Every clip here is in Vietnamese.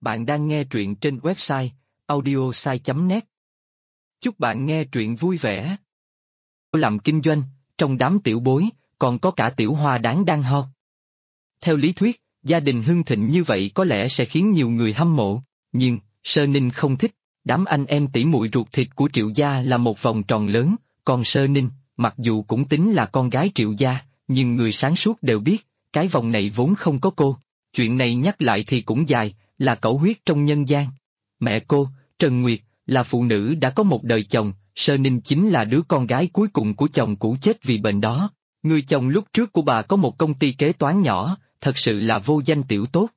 Bạn đang nghe truyện trên website audiosai.net. Chúc bạn nghe truyện vui vẻ. Làm kinh doanh, trong đám tiểu bối, còn có cả tiểu hoa đáng đang ho. Theo lý thuyết, gia đình hưng thịnh như vậy có lẽ sẽ khiến nhiều người hâm mộ, nhưng Sơ Ninh không thích. Đám anh em tỷ muội ruột thịt của Triệu gia là một vòng tròn lớn, còn Sơ Ninh, mặc dù cũng tính là con gái Triệu gia, nhưng người sáng suốt đều biết, cái vòng này vốn không có cô. Chuyện này nhắc lại thì cũng dài, là cẩu huyết trong nhân gian. Mẹ cô, Trần Nguyệt, là phụ nữ đã có một đời chồng, Sơ Ninh chính là đứa con gái cuối cùng của chồng cũ chết vì bệnh đó. Người chồng lúc trước của bà có một công ty kế toán nhỏ, thật sự là vô danh tiểu tốt.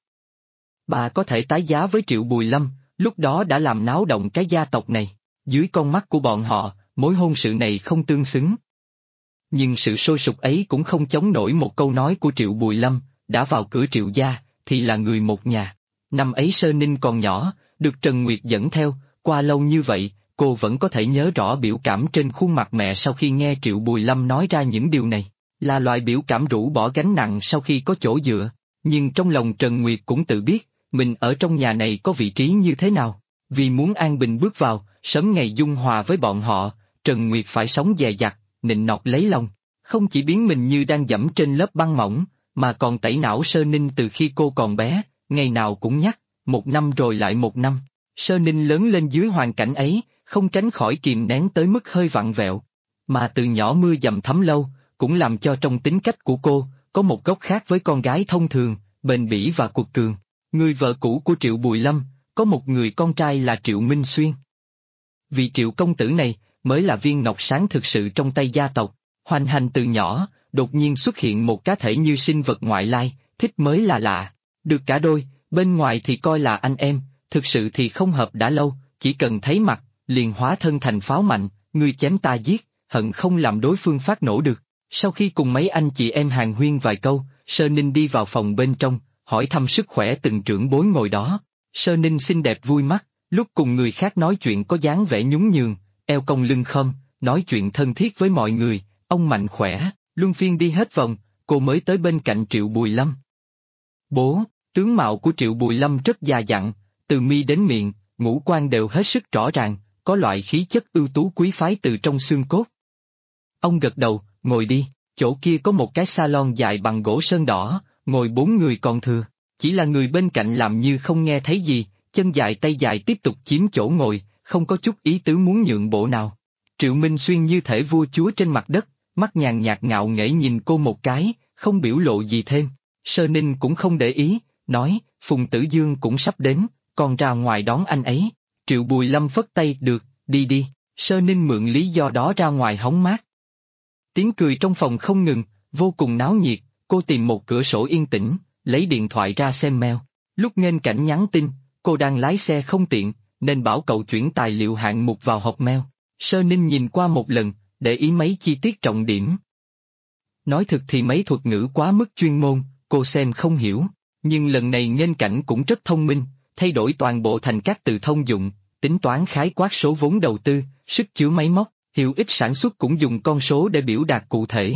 Bà có thể tái giá với Triệu Bùi Lâm, lúc đó đã làm náo động cái gia tộc này. Dưới con mắt của bọn họ, mối hôn sự này không tương xứng. Nhưng sự sôi sục ấy cũng không chống nổi một câu nói của Triệu Bùi Lâm, đã vào cửa Triệu gia, thì là người một nhà. Năm ấy Sơ Ninh còn nhỏ, được Trần Nguyệt dẫn theo, qua lâu như vậy, cô vẫn có thể nhớ rõ biểu cảm trên khuôn mặt mẹ sau khi nghe Triệu Bùi Lâm nói ra những điều này, là loại biểu cảm rũ bỏ gánh nặng sau khi có chỗ dựa. Nhưng trong lòng Trần Nguyệt cũng tự biết, mình ở trong nhà này có vị trí như thế nào. Vì muốn an bình bước vào, sớm ngày dung hòa với bọn họ, Trần Nguyệt phải sống dè dặt, nịnh nọt lấy lòng, không chỉ biến mình như đang dẫm trên lớp băng mỏng, mà còn tẩy não Sơ Ninh từ khi cô còn bé, ngày nào cũng nhắc, một năm rồi lại một năm. Sơ Ninh lớn lên dưới hoàn cảnh ấy, không tránh khỏi kìm nén tới mức hơi vặn vẹo. Mà từ nhỏ mưa dầm thấm lâu, cũng làm cho trong tính cách của cô, có một góc khác với con gái thông thường, bền bỉ và cuột cường. Người vợ cũ của Triệu Bùi Lâm, có một người con trai là Triệu Minh Xuyên. Vì Triệu công tử này, mới là viên ngọc sáng thực sự trong tay gia tộc. Hoành hành từ nhỏ, đột nhiên xuất hiện một cá thể như sinh vật ngoại lai, thích mới là lạ. Được cả đôi, bên ngoài thì coi là anh em, thực sự thì không hợp đã lâu, chỉ cần thấy mặt, liền hóa thân thành pháo mạnh, ngươi chém ta giết, hận không làm đối phương phát nổ được. Sau khi cùng mấy anh chị em hàn huyên vài câu, Sơ Ninh đi vào phòng bên trong, hỏi thăm sức khỏe từng trưởng bối ngồi đó. Sơ Ninh xinh đẹp vui mắt, lúc cùng người khác nói chuyện có dáng vẻ nhún nhường, eo cong lưng khom, nói chuyện thân thiết với mọi người, ông mạnh khỏe, luân phiên đi hết vòng, cô mới tới bên cạnh Triệu Bùi Lâm. Bố, tướng mạo của Triệu Bùi Lâm rất già dặn, từ mi đến miệng, ngũ quan đều hết sức rõ ràng, có loại khí chất ưu tú quý phái từ trong xương cốt. Ông gật đầu, ngồi đi, chỗ kia có một cái salon dài bằng gỗ sơn đỏ, ngồi 4 người còn thừa, chỉ là người bên cạnh làm như không nghe thấy gì, chân dài tay dài tiếp tục chiếm chỗ ngồi, không có chút ý tứ muốn nhượng bộ nào. Triệu Minh Xuyên như thể vua chúa trên mặt đất, mắt nhàn nhạt ngạo nghễ nhìn cô một cái, không biểu lộ gì thêm. Sơ Ninh cũng không để ý, nói, Phùng Tử Dương cũng sắp đến, còn ra ngoài đón anh ấy. Triệu Bùi Lâm phất tay, được, đi đi. Sơ Ninh mượn lý do đó ra ngoài hóng mát. Tiếng cười trong phòng không ngừng, vô cùng náo nhiệt, cô tìm một cửa sổ yên tĩnh, lấy điện thoại ra xem mail. Lúc nghênh cảnh nhắn tin, cô đang lái xe không tiện, nên bảo cậu chuyển tài liệu hạng mục vào hộp mail. Sơ Ninh nhìn qua một lần, để ý mấy chi tiết trọng điểm. Nói thực thì mấy thuật ngữ quá mức chuyên môn, cô xem không hiểu, nhưng lần này nghênh cảnh cũng rất thông minh, thay đổi toàn bộ thành các từ thông dụng, tính toán khái quát số vốn đầu tư, sức chứa máy móc, hiệu ích sản xuất cũng dùng con số để biểu đạt cụ thể.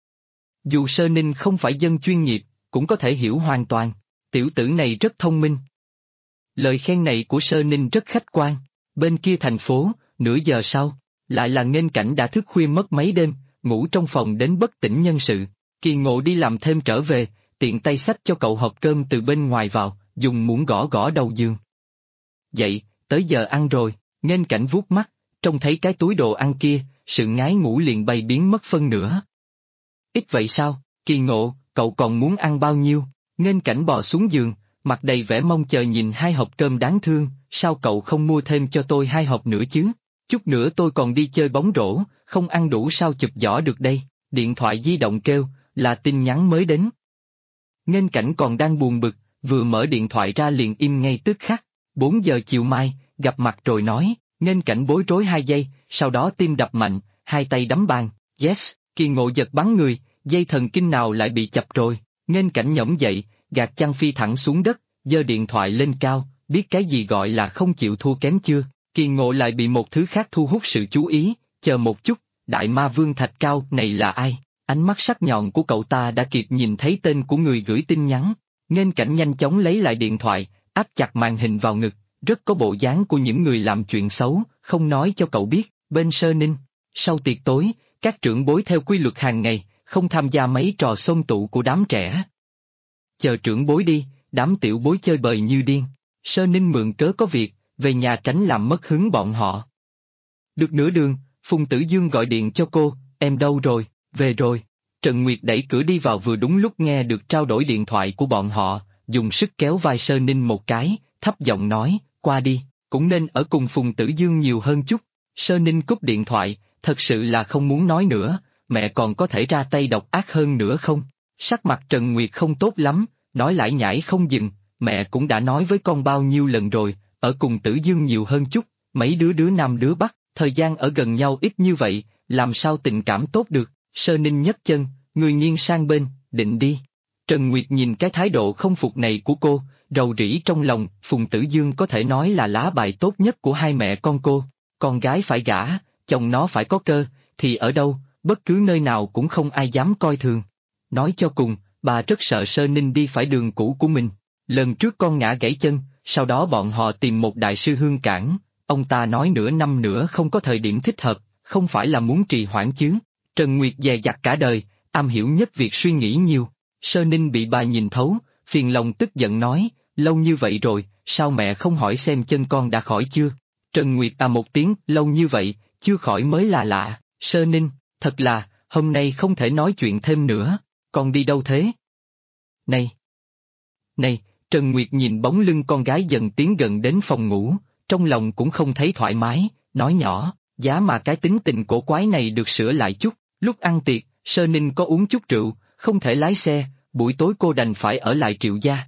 Dù Sơ Ninh không phải dân chuyên nghiệp, cũng có thể hiểu hoàn toàn, tiểu tử này rất thông minh. Lời khen này của Sơ Ninh rất khách quan. Bên kia thành phố, nửa giờ sau, lại là nghênh cảnh đã thức khuya mất mấy đêm, ngủ trong phòng đến bất tỉnh nhân sự. Kỳ Ngộ đi làm thêm trở về, tiện tay xách cho cậu hộp cơm từ bên ngoài vào, dùng muỗng gõ gõ đầu giường. Dậy, tới giờ ăn rồi, nghênh cảnh vuốt mắt, trông thấy cái túi đồ ăn kia, sự ngái ngủ liền bay biến mất phân nửa. Ít vậy sao, Kỳ Ngộ, cậu còn muốn ăn bao nhiêu? Nghênh cảnh bò xuống giường, mặt đầy vẻ mong chờ nhìn 2 hộp cơm đáng thương, sao cậu không mua thêm cho tôi 2 hộp nữa chứ? Chút nữa tôi còn đi chơi bóng rổ, không ăn đủ sao chụp giỏ được đây. Điện thoại di động kêu, là tin nhắn mới đến. Nghênh cảnh còn đang buồn bực, vừa mở điện thoại ra liền im ngay tức khắc. 4 giờ chiều mai, gặp mặt rồi nói. Nghênh cảnh bối rối 2 giây, sau đó tim đập mạnh, 2 tay đấm bàn. Yes, Kỳ Ngộ giật bắn người, dây thần kinh nào lại bị chập rồi. Nghênh cảnh nhổm dậy, gạt chăn phi thẳng xuống đất, giơ điện thoại lên cao, biết cái gì gọi là không chịu thua kém chưa? Kỳ Ngộ lại bị một thứ khác thu hút sự chú ý, chờ một chút, Đại Ma Vương Thạch Cao này là ai? Ánh mắt sắc nhọn của cậu ta đã kịp nhìn thấy tên của người gửi tin nhắn. Nghênh cảnh nhanh chóng lấy lại điện thoại, áp chặt màn hình vào ngực, rất có bộ dáng của những người làm chuyện xấu, không nói cho cậu biết, bên Sơ Ninh. Sau tiệc tối, các trưởng bối theo quy luật hàng ngày, không tham gia mấy trò xôn tụ của đám trẻ. Chờ trưởng bối đi, đám tiểu bối chơi bời như điên. Sơ Ninh mượn cớ có việc, về nhà tránh làm mất hứng bọn họ. Được nửa đường, Phùng Tử Dương gọi điện cho cô, em đâu rồi, về rồi. Trần Nguyệt đẩy cửa đi vào vừa đúng lúc nghe được trao đổi điện thoại của bọn họ, dùng sức kéo vai Sơ Ninh một cái, thấp giọng nói, qua đi, cũng nên ở cùng Phùng Tử Dương nhiều hơn chút. Sơ Ninh cúp điện thoại, thật sự là không muốn nói nữa, mẹ còn có thể ra tay độc ác hơn nữa không? Sắc mặt Trần Nguyệt không tốt lắm, nói lải nhải không dừng, mẹ cũng đã nói với con bao nhiêu lần rồi, ở cùng Tử Dương nhiều hơn chút, mấy đứa nam đứa bắc, thời gian ở gần nhau ít như vậy, làm sao tình cảm tốt được? Sơ Ninh nhấc chân, người nghiêng sang bên, định đi. Trần Nguyệt nhìn cái thái độ không phục này của cô, rầu rĩ trong lòng, Phùng Tử Dương có thể nói là lá bài tốt nhất của hai mẹ con cô. Con gái phải gả, chồng nó phải có cơ, thì ở đâu, bất cứ nơi nào cũng không ai dám coi thường. Nói cho cùng, bà rất sợ Sơ Ninh đi phải đường cũ của mình. Lần trước con ngã gãy chân, sau đó bọn họ tìm một đại sư hương cảng, ông ta nói nửa năm nữa không có thời điểm thích hợp, không phải là muốn trì hoãn chứ. Trần Nguyệt dè dặt cả đời, am hiểu nhất việc suy nghĩ nhiều. Sơ Ninh bị bà nhìn thấu, phiền lòng tức giận nói, lâu như vậy rồi, sao mẹ không hỏi xem chân con đã khỏi chưa? Trần Nguyệt một tiếng, lâu như vậy, chưa khỏi mới là lạ. Sơ Ninh, thật là, hôm nay không thể nói chuyện thêm nữa, con đi đâu thế? Này! Này! Trần Nguyệt nhìn bóng lưng con gái dần tiến gần đến phòng ngủ, trong lòng cũng không thấy thoải mái, nói nhỏ, giá mà cái tính tình cổ quái này được sửa lại chút. Lúc ăn tiệc, Sơ Ninh có uống chút rượu, không thể lái xe, buổi tối cô đành phải ở lại Triệu gia.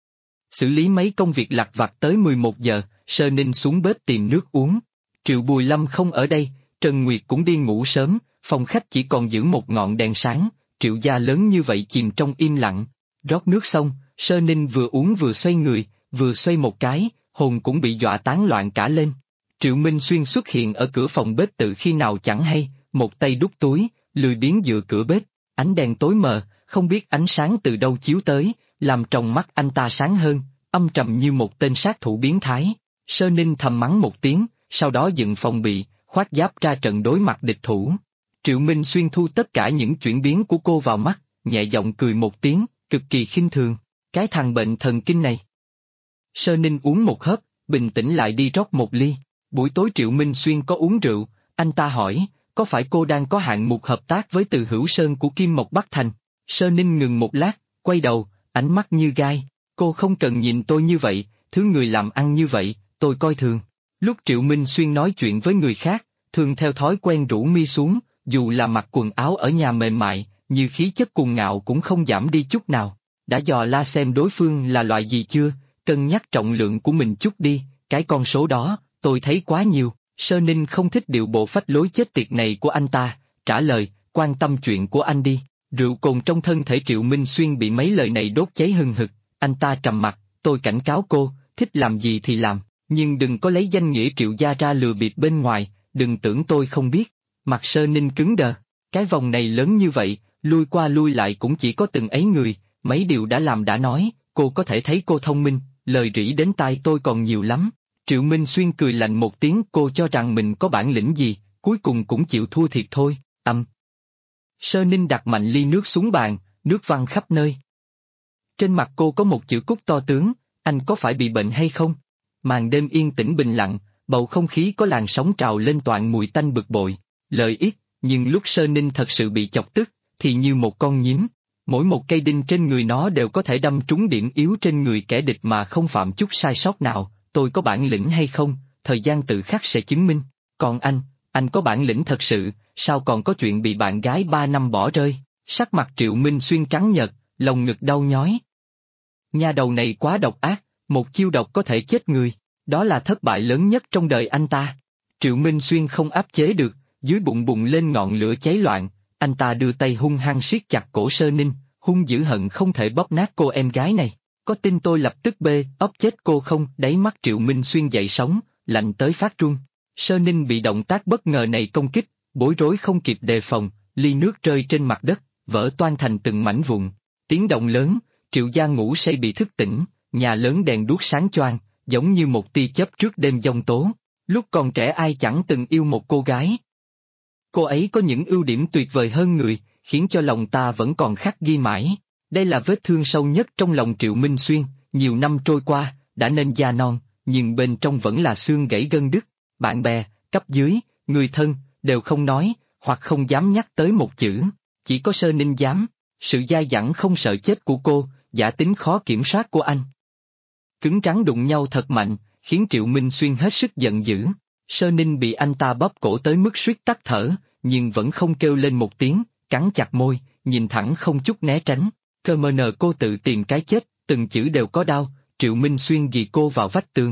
Xử lý mấy công việc lặt vặt tới 11 giờ, Sơ Ninh xuống bếp tìm nước uống. Triệu Bùi Lâm không ở đây, Trần Nguyệt cũng đi ngủ sớm, phòng khách chỉ còn giữ một ngọn đèn sáng, Triệu gia lớn như vậy chìm trong im lặng. Rót nước xong, Sơ Ninh vừa uống vừa xoay người, vừa xoay một cái, hồn cũng bị dọa tán loạn cả lên. Triệu Minh Xuyên xuất hiện ở cửa phòng bếp từ khi nào chẳng hay, một tay đút túi, lười biếng dựa cửa bếp, ánh đèn tối mờ, không biết ánh sáng từ đâu chiếu tới, làm trong mắt anh ta sáng hơn, âm trầm như một tên sát thủ biến thái. Sơ Ninh thầm mắng một tiếng, sau đó dựng phòng bị, khoác giáp ra trận đối mặt địch thủ. Triệu Minh Xuyên thu tất cả những chuyển biến của cô vào mắt, nhẹ giọng cười một tiếng, cực kỳ khinh thường, cái thằng bệnh thần kinh này. Sơ Ninh uống một hớp, bình tĩnh lại đi rót một ly. Buổi tối Triệu Minh Xuyên có uống rượu, anh ta hỏi, có phải cô đang có hạng mục hợp tác với Từ Hữu Sơn của Kim Mộc Bắc Thành? Sơ Ninh ngừng một lát, quay đầu, ánh mắt như gai, cô không cần nhìn tôi như vậy, thứ người làm ăn như vậy, tôi coi thường. Lúc Triệu Minh Xuyên nói chuyện với người khác, thường theo thói quen rũ mi xuống, dù là mặc quần áo ở nhà mềm mại, như khí chất cuồng ngạo cũng không giảm đi chút nào. Đã dò la xem đối phương là loại gì chưa, cân nhắc trọng lượng của mình chút đi, cái con số đó, tôi thấy quá nhiều. Sơ Ninh không thích điệu bộ phách lối chết tiệt này của anh ta, trả lời, quan tâm chuyện của anh đi. Rượu cồn trong thân thể Triệu Minh Xuyên bị mấy lời này đốt cháy hừng hực, anh ta trầm mặt, tôi cảnh cáo cô, thích làm gì thì làm, nhưng đừng có lấy danh nghĩa Triệu gia ra lừa bịp bên ngoài, đừng tưởng tôi không biết. Mặt Sơ Ninh cứng đờ, cái vòng này lớn như vậy, lui qua lui lại cũng chỉ có từng ấy người, mấy điều đã làm đã nói, cô có thể thấy cô thông minh, lời rỉ đến tai tôi còn nhiều lắm. Triệu Minh Xuyên cười lạnh một tiếng, cô cho rằng mình có bản lĩnh gì, cuối cùng cũng chịu thua thiệt thôi, Sơ Ninh đặt mạnh ly nước xuống bàn, nước văng khắp nơi. Trên mặt cô có một chữ cúc to tướng, anh có phải bị bệnh hay không? Màn đêm yên tĩnh bình lặng, bầu không khí có làn sóng trào lên toàn mùi tanh bực bội, lời ít, nhưng lúc Sơ Ninh thật sự bị chọc tức, thì như một con nhím, mỗi một cây đinh trên người nó đều có thể đâm trúng điểm yếu trên người kẻ địch mà không phạm chút sai sót nào. Tôi có bản lĩnh hay không, thời gian tự khắc sẽ chứng minh. Còn anh có bản lĩnh thật sự, sao còn có chuyện bị bạn gái 3 năm bỏ rơi? Sắc mặt Triệu Minh Xuyên trắng nhợt, lồng ngực đau nhói. Nha đầu này quá độc ác, một chiêu độc có thể chết người, đó là thất bại lớn nhất trong đời anh ta. Triệu Minh Xuyên không áp chế được, dưới bụng bùng lên ngọn lửa cháy loạn, anh ta đưa tay hung hăng siết chặt cổ Sơ Ninh, hung dữ hận không thể bóp nát cô em gái này. Có tin tôi lập tức óc chết cô không? Đáy mắt Triệu Minh Xuyên dậy sóng, lạnh tới phát run. Sơ Ninh bị động tác bất ngờ này công kích, bối rối không kịp đề phòng, ly nước rơi trên mặt đất, vỡ toang thành từng mảnh vụn. Tiếng động lớn, Triệu gia ngủ say bị thức tỉnh, nhà lớn đèn đuốc sáng choang, giống như một tia chớp trước đêm giông tố. Lúc còn trẻ ai chẳng từng yêu một cô gái. Cô ấy có những ưu điểm tuyệt vời hơn người, khiến cho lòng ta vẫn còn khắc ghi mãi. Đây là vết thương sâu nhất trong lòng Triệu Minh Xuyên, nhiều năm trôi qua, đã nên da non, nhưng bên trong vẫn là xương gãy gân đứt. Bạn bè, cấp dưới, người thân, đều không nói, hoặc không dám nhắc tới một chữ. Chỉ có Sơ Ninh dám. Sự dai dẳng không sợ chết của cô, giả tính khó kiểm soát của anh. Cứng rắn đụng nhau thật mạnh, khiến Triệu Minh Xuyên hết sức giận dữ. Sơ Ninh bị anh ta bóp cổ tới mức suýt tắt thở, nhưng vẫn không kêu lên một tiếng, cắn chặt môi, nhìn thẳng không chút né tránh. Cơ mờ nờ cô tự tìm cái chết, từng chữ đều có đau. Triệu Minh Xuyên ghì cô vào vách tường.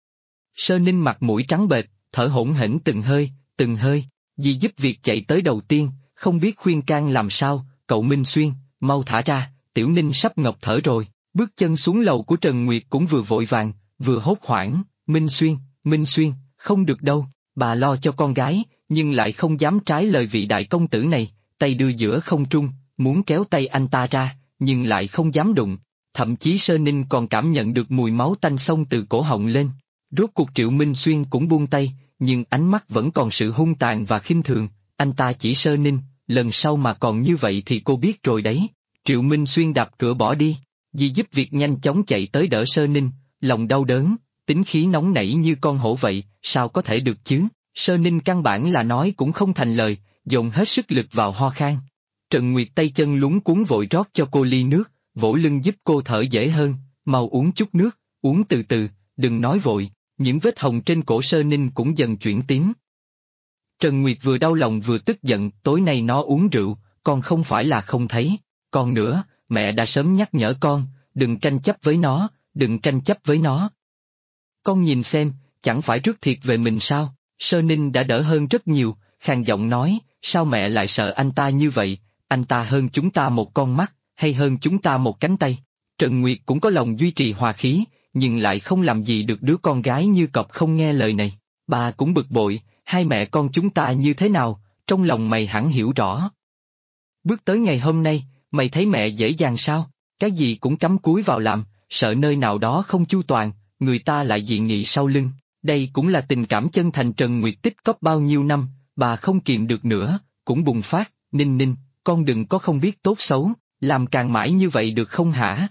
Sơ Ninh mặt mũi trắng bệch, thở hổn hển từng hơi, từng hơi. Dì giúp việc chạy tới đầu tiên, không biết khuyên can làm sao. Cậu Minh Xuyên, mau thả ra, Tiểu Ninh sắp ngọc thở rồi. Bước chân xuống lầu của Trần Nguyệt cũng vừa vội vàng, vừa hốt hoảng. Minh Xuyên, không được đâu. Bà lo cho con gái, nhưng lại không dám trái lời vị đại công tử này, tay đưa giữa không trung, muốn kéo tay anh ta ra, nhưng lại không dám đụng. Thậm chí Sơ Ninh còn cảm nhận được mùi máu tanh xông từ cổ họng lên. Rốt cuộc Triệu Minh Xuyên cũng buông tay, nhưng ánh mắt vẫn còn sự hung tàn và khinh thường. Anh ta chỉ Sơ Ninh, lần sau mà còn như vậy thì cô biết rồi đấy. Triệu Minh Xuyên đạp cửa bỏ đi. Dì giúp việc nhanh chóng chạy tới đỡ Sơ Ninh, lòng đau đớn, tính khí nóng nảy như con hổ vậy, sao có thể được chứ? Sơ Ninh căn bản là nói cũng không thành lời, dồn hết sức lực vào ho khan. Trần Nguyệt tay chân luống cuống vội rót cho cô ly nước, vỗ lưng giúp cô thở dễ hơn, mau uống chút nước, uống từ từ, đừng nói vội. Những vết hồng trên cổ Sơ Ninh cũng dần chuyển tím. Trần Nguyệt vừa đau lòng vừa tức giận, tối nay nó uống rượu, con không phải là không thấy. Còn nữa, mẹ đã sớm nhắc nhở con, đừng tranh chấp với nó, đừng tranh chấp với nó. Con nhìn xem, chẳng phải rước thiệt về mình sao? Sơ Ninh đã đỡ hơn rất nhiều, khàn giọng nói, sao mẹ lại sợ anh ta như vậy? Anh ta hơn chúng ta một con mắt, hay hơn chúng ta một cánh tay? Trần Nguyệt cũng có lòng duy trì hòa khí, nhưng lại không làm gì được đứa con gái như cọp không nghe lời này. Bà cũng bực bội, hai mẹ con chúng ta như thế nào, trong lòng mày hẳn hiểu rõ. Bước tới ngày hôm nay, mày thấy mẹ dễ dàng sao? Cái gì cũng cắm cúi vào làm, sợ nơi nào đó không chu toàn, người ta lại dị nghị sau lưng. Đây cũng là tình cảm chân thành Trần Nguyệt tích cóp bao nhiêu năm, bà không kiềm được nữa, cũng bùng phát. Ninh, con đừng có không biết tốt xấu, làm càng mãi như vậy được không hả?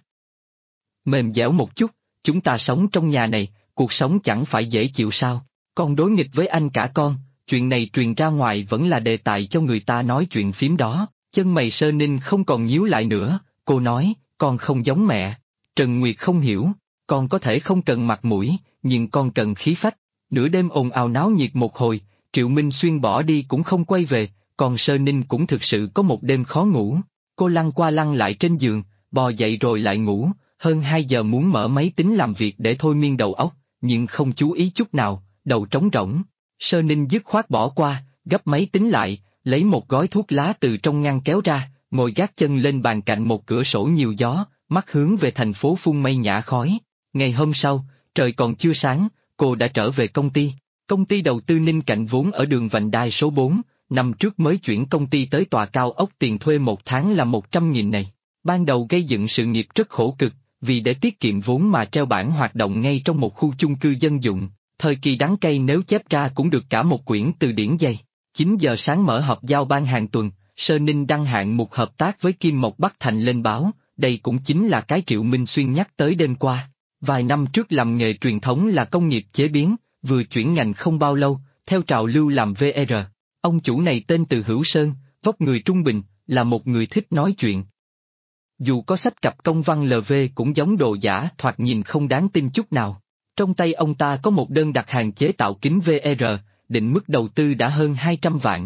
Mềm dẻo một chút, chúng ta sống trong nhà này, cuộc sống chẳng phải dễ chịu sao? Con đối nghịch với anh cả con, chuyện này truyền ra ngoài vẫn là đề tài cho người ta nói chuyện phím đó. Chân mày Sơ Ninh không còn nhíu lại nữa, cô nói, con không giống mẹ. Trần Nguyệt không hiểu, con có thể không cần mặt mũi, nhưng con cần khí phách. Nửa đêm ồn ào náo nhiệt một hồi, Triệu Minh Xuyên bỏ đi cũng không quay về, còn Sơ Ninh cũng thực sự có một đêm khó ngủ. Cô lăn qua lăn lại trên giường, bò dậy rồi lại ngủ, hơn 2 giờ muốn mở máy tính làm việc để thôi miên đầu óc, nhưng không chú ý chút nào, đầu trống rỗng. Sơ Ninh dứt khoát bỏ qua, gấp máy tính lại, lấy một gói thuốc lá từ trong ngăn kéo ra, ngồi gác chân lên bàn cạnh một cửa sổ nhiều gió, mắt hướng về thành phố phun mây nhả khói. Ngày hôm sau, trời còn chưa sáng, cô đã trở về công ty. Công ty đầu tư Ninh Cạnh vốn ở đường Vành Đai số 4, năm trước mới chuyển công ty tới tòa cao ốc, tiền thuê một tháng là 100.000 này. Ban đầu gây dựng sự nghiệp rất khổ cực, vì để tiết kiệm vốn mà treo bảng hoạt động ngay trong một khu chung cư dân dụng, thời kỳ đắng cay nếu chép ra cũng được cả một quyển từ điển dày. 9 giờ sáng mở họp giao ban hàng tuần, Sơ Ninh đăng hạng mục hợp tác với Kim Mộc Bắc Thành lên báo, đây cũng chính là cái Triệu Minh Xuyên nhắc tới đêm qua. Vài năm trước làm nghề truyền thống là công nghiệp chế biến, vừa chuyển ngành không bao lâu, theo trào lưu làm VR. Ông chủ này tên Từ Hữu Sơn, vóc người trung bình, là một người thích nói chuyện. Dù có sách cặp công văn LV cũng giống đồ giả, thoạt nhìn không đáng tin chút nào. Trong tay ông ta có một đơn đặt hàng chế tạo kính VR, định mức đầu tư đã hơn 200 vạn.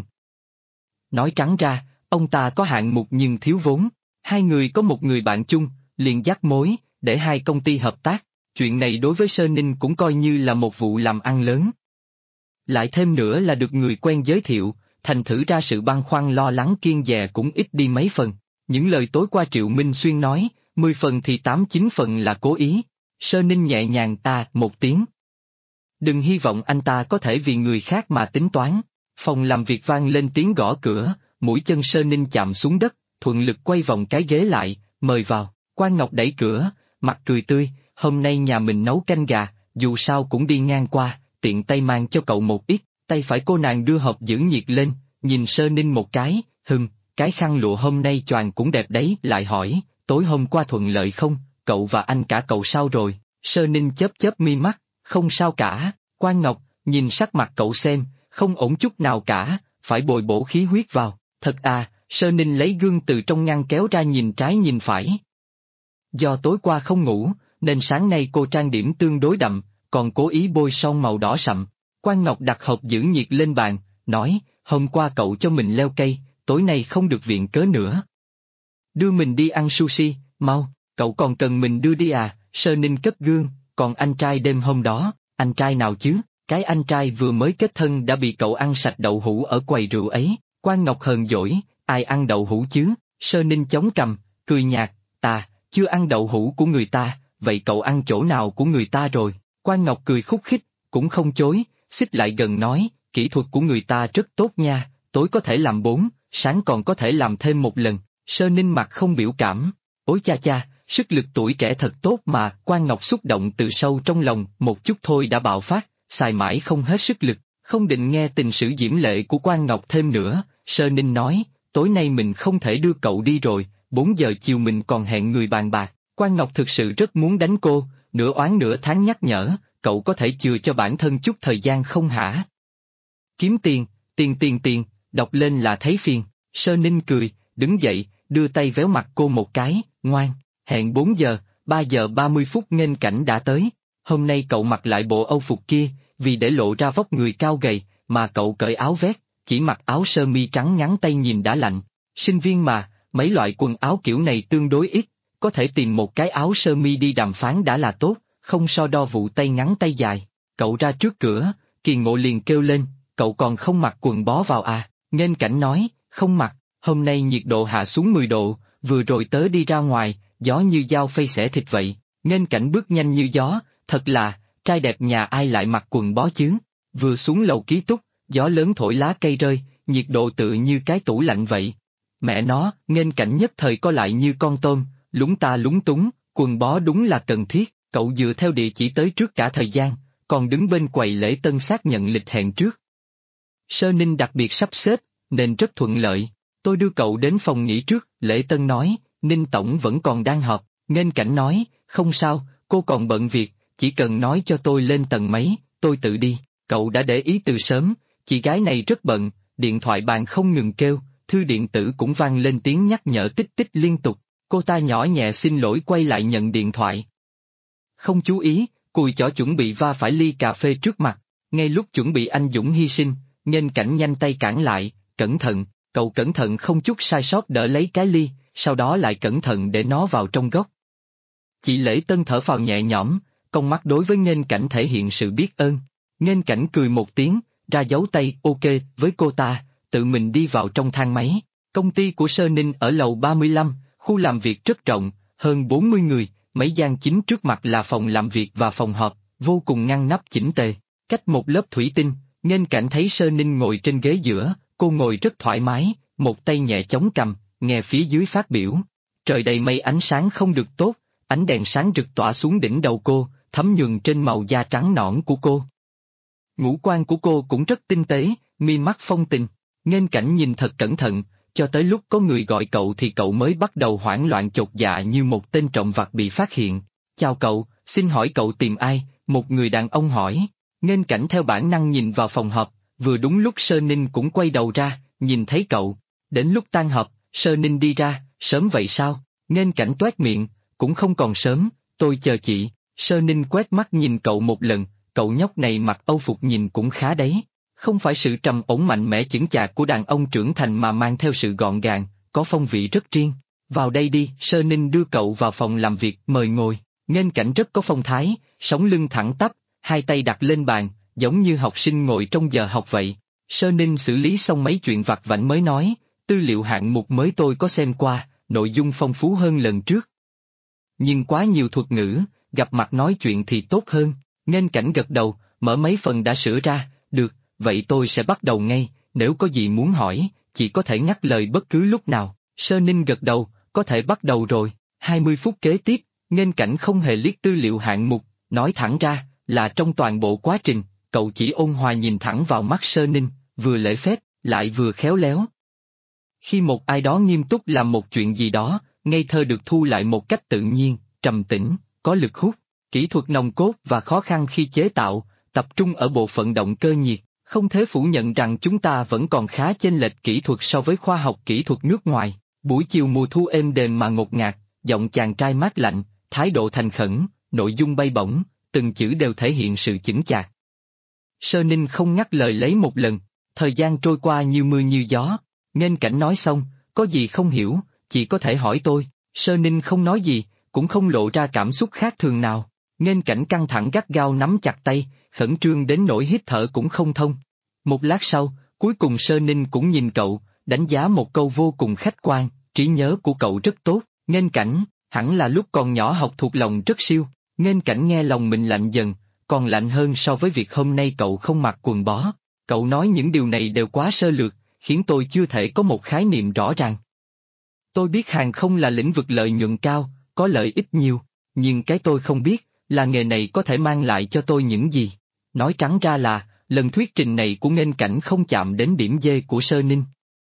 Nói trắng ra, ông ta có hạng mục nhưng thiếu vốn. Hai người có một người bạn chung, liền dắt mối, để hai công ty hợp tác. Chuyện này đối với Sơ Ninh cũng coi như là một vụ làm ăn lớn. Lại thêm nữa là được người quen giới thiệu, thành thử ra sự băn khoăn lo lắng kiêng dè cũng ít đi mấy phần. Những lời tối qua Triệu Minh Xuyên nói, 10 phần thì 8-9 phần là cố ý. Sơ Ninh nhẹ nhàng ta một tiếng. Đừng hy vọng anh ta có thể vì người khác mà tính toán. Phòng làm việc vang lên tiếng gõ cửa, mũi chân Sơ Ninh chạm xuống đất, thuận lực quay vòng cái ghế lại, mời vào. Quan Ngọc đẩy cửa, mặt cười tươi, hôm nay nhà mình nấu canh gà, dù sao cũng đi ngang qua, tiện tay mang cho cậu một ít, tay phải cô nàng đưa hộp giữ nhiệt lên, nhìn Sơ Ninh một cái, cái khăn lụa hôm nay choàng cũng đẹp đấy, lại hỏi, tối hôm qua thuận lợi không, cậu và anh cả cậu sao rồi, Sơ Ninh chớp chớp mi mắt, không sao cả, Quan Ngọc, nhìn sắc mặt cậu xem, không ổn chút nào cả, phải bồi bổ khí huyết vào, thật à, Sơ Ninh lấy gương từ trong ngăn kéo ra nhìn trái nhìn phải. Do tối qua không ngủ, nên sáng nay cô trang điểm tương đối đậm, còn cố ý bôi son màu đỏ sậm. Quan Ngọc đặt hộp giữ nhiệt lên bàn, nói, hôm qua cậu cho mình leo cây, tối nay không được viện cớ nữa. Đưa mình đi ăn sushi, mau, cậu còn cần mình đưa đi à, Sơ Ninh cất gương, còn anh trai đêm hôm đó, anh trai nào chứ, cái anh trai vừa mới kết thân đã bị cậu ăn sạch đậu hũ ở quầy rượu ấy, Quan Ngọc hờn dỗi, ai ăn đậu hũ chứ, Sơ Ninh chống cằm, cười nhạt, ta, chưa ăn đậu hũ của người ta, vậy cậu ăn chỗ nào của người ta rồi, Quan Ngọc cười khúc khích, cũng không chối, xích lại gần nói, kỹ thuật của người ta rất tốt nha, tối có thể làm 4, sáng còn có thể làm thêm một lần, Sơ Ninh mặt không biểu cảm, ôi cha cha, sức lực tuổi trẻ thật tốt mà, Quan Ngọc xúc động từ sâu trong lòng, một chút thôi đã bạo phát, xài mãi không hết sức lực, không định nghe tình sử diễm lệ của Quan Ngọc thêm nữa, Sơ Ninh nói, tối nay mình không thể đưa cậu đi rồi, 4 giờ chiều mình còn hẹn người bàn bạc, Quan Ngọc thực sự rất muốn đánh cô, nửa oán nửa tháng nhắc nhở, cậu có thể chừa cho bản thân chút thời gian không hả? Kiếm tiền, tiền, đọc lên là thấy phiền, Sơ Ninh cười, đứng dậy, đưa tay véo mặt cô một cái, ngoan, hẹn 4 giờ, 3 giờ 30 phút nghênh cảnh đã tới, hôm nay cậu mặc lại bộ âu phục kia, vì để lộ ra vóc người cao gầy, mà cậu cởi áo vest, chỉ mặc áo sơ mi trắng ngắn tay nhìn đã lạnh, sinh viên mà, mấy loại quần áo kiểu này tương đối ít, có thể tìm một cái áo sơ mi đi đàm phán đã là tốt, không so đo vụ tay ngắn tay dài, cậu ra trước cửa, Kỳ Ngộ liền kêu lên, cậu còn không mặc quần bó vào à, nghênh cảnh nói, không mặc, hôm nay nhiệt độ hạ xuống 10 độ, vừa rồi tớ đi ra ngoài, gió như dao phay xẻ thịt vậy, nghênh cảnh bước nhanh như gió, thật là, trai đẹp nhà ai lại mặc quần bó chứ, vừa xuống lầu ký túc, gió lớn thổi lá cây rơi, nhiệt độ tự như cái tủ lạnh vậy. Mẹ nó, nghênh cảnh nhất thời co lại như con tôm, lúng ta lúng túng, quần bó đúng là cần thiết, cậu dựa theo địa chỉ tới trước cả thời gian, còn đứng bên quầy lễ tân xác nhận lịch hẹn trước. Sơ Ninh đặc biệt sắp xếp, nên rất thuận lợi, tôi đưa cậu đến phòng nghỉ trước, lễ tân nói, Ninh Tổng vẫn còn đang họp, nghênh cảnh nói, không sao, cô còn bận việc, chỉ cần nói cho tôi lên tầng mấy, tôi tự đi, cậu đã để ý từ sớm, chị gái này rất bận, điện thoại bàn không ngừng kêu, thư điện tử cũng vang lên tiếng nhắc nhở tích tích liên tục, cô ta nhỏ nhẹ xin lỗi quay lại nhận điện thoại. Không chú ý, cùi chỏ chuẩn bị va phải ly cà phê trước mặt, ngay lúc chuẩn bị anh dũng hy sinh, nghênh cảnh nhanh tay cản lại, cẩn thận, cậu cẩn thận không chút sai sót đỡ lấy cái ly, sau đó lại cẩn thận để nó vào trong góc. Chị Lễ Tân thở phào nhẹ nhõm, con mắt đối với nghênh cảnh thể hiện sự biết ơn, nghênh cảnh cười một tiếng, ra dấu tay ok với cô ta, tự mình đi vào trong thang máy, công ty của Sơ Ninh ở lầu 35, khu làm việc rất rộng, hơn 40 người, mấy gian chính trước mặt là phòng làm việc và phòng họp, vô cùng ngăn nắp chỉnh tề, cách một lớp thủy tinh, nghênh cảnh thấy Sơ Ninh ngồi trên ghế giữa, cô ngồi rất thoải mái, một tay nhẹ chống cằm, nghe phía dưới phát biểu. Trời đầy mây ánh sáng không được tốt, ánh đèn sáng rực tỏa xuống đỉnh đầu cô, thấm nhuần trên màu da trắng nõn của cô. Ngũ quan của cô cũng rất tinh tế, mi mắt phong tình, nghênh cảnh nhìn thật cẩn thận, cho tới lúc có người gọi cậu thì cậu mới bắt đầu hoảng loạn chột dạ như một tên trộm vặt bị phát hiện. Chào cậu, xin hỏi cậu tìm ai? Một người đàn ông hỏi. Nghênh cảnh theo bản năng nhìn vào phòng họp, vừa đúng lúc Sơ Ninh cũng quay đầu ra, nhìn thấy cậu. Đến lúc tan họp, Sơ Ninh đi ra, sớm vậy sao? Nghênh cảnh toét miệng, cũng không còn sớm, tôi chờ chị. Sơ Ninh quét mắt nhìn cậu một lần, cậu nhóc này mặc âu phục nhìn cũng khá đấy. Không phải sự trầm ổn mạnh mẽ chững chạc của đàn ông trưởng thành mà mang theo sự gọn gàng, có phong vị rất riêng. Vào đây đi, Sơ Ninh đưa cậu vào phòng làm việc, mời ngồi. Nghênh cảnh rất có phong thái, sống lưng thẳng tắp, hai tay đặt lên bàn, giống như học sinh ngồi trong giờ học vậy. Sơ Ninh xử lý xong mấy chuyện vặt vãnh mới nói, tư liệu hạng mục mới tôi có xem qua, nội dung phong phú hơn lần trước. Nhưng quá nhiều thuật ngữ, gặp mặt nói chuyện thì tốt hơn. Nghênh cảnh gật đầu, mở mấy phần đã sửa ra, được, vậy tôi sẽ bắt đầu ngay, nếu có gì muốn hỏi, chị có thể ngắt lời bất cứ lúc nào. Sơ Ninh gật đầu, có thể bắt đầu rồi. 20 phút kế tiếp, Nghênh Cảnh không hề liếc tư liệu hạng mục, nói thẳng ra, là trong toàn bộ quá trình, cậu chỉ ôn hòa nhìn thẳng vào mắt Sơ Ninh, vừa lễ phép, lại vừa khéo léo. Khi một ai đó nghiêm túc làm một chuyện gì đó, ngây thơ được thu lại một cách tự nhiên, trầm tĩnh, có lực hút, kỹ thuật nòng cốt và khó khăn khi chế tạo, tập trung ở bộ phận động cơ nhiệt. Không thể phủ nhận rằng chúng ta vẫn còn khá chênh lệch kỹ thuật so với khoa học kỹ thuật nước ngoài. Buổi chiều mùa thu êm đềm mà ngột ngạt, giọng chàng trai mát lạnh, thái độ thành khẩn, nội dung bay bổng, từng chữ đều thể hiện sự chững chạc. Sơ Ninh không ngắt lời lấy một lần, thời gian trôi qua như mưa như gió. Nghênh Cảnh nói xong, có gì không hiểu, chỉ có thể hỏi tôi. Sơ Ninh không nói gì, cũng không lộ ra cảm xúc khác thường nào. Nghênh Cảnh căng thẳng gắt gao nắm chặt tay, khẩn trương đến nỗi hít thở cũng không thông. Một lát sau, cuối cùng Sơ Ninh cũng nhìn cậu, đánh giá một câu vô cùng khách quan, trí nhớ của cậu rất tốt. Nghênh Cảnh, hẳn là lúc còn nhỏ học thuộc lòng rất siêu. Nghênh Cảnh nghe lòng mình lạnh dần, còn lạnh hơn so với việc hôm nay cậu không mặc quần bó. Cậu nói những điều này đều quá sơ lược, khiến tôi chưa thể có một khái niệm rõ ràng. Tôi biết hàng không là lĩnh vực lợi nhuận cao, có lợi ích nhiều, nhưng cái tôi không biết là nghề này có thể mang lại cho tôi những gì. Nói trắng ra là, lần thuyết trình này của Nghênh Cảnh không chạm đến điểm dê của Sơ Ninh.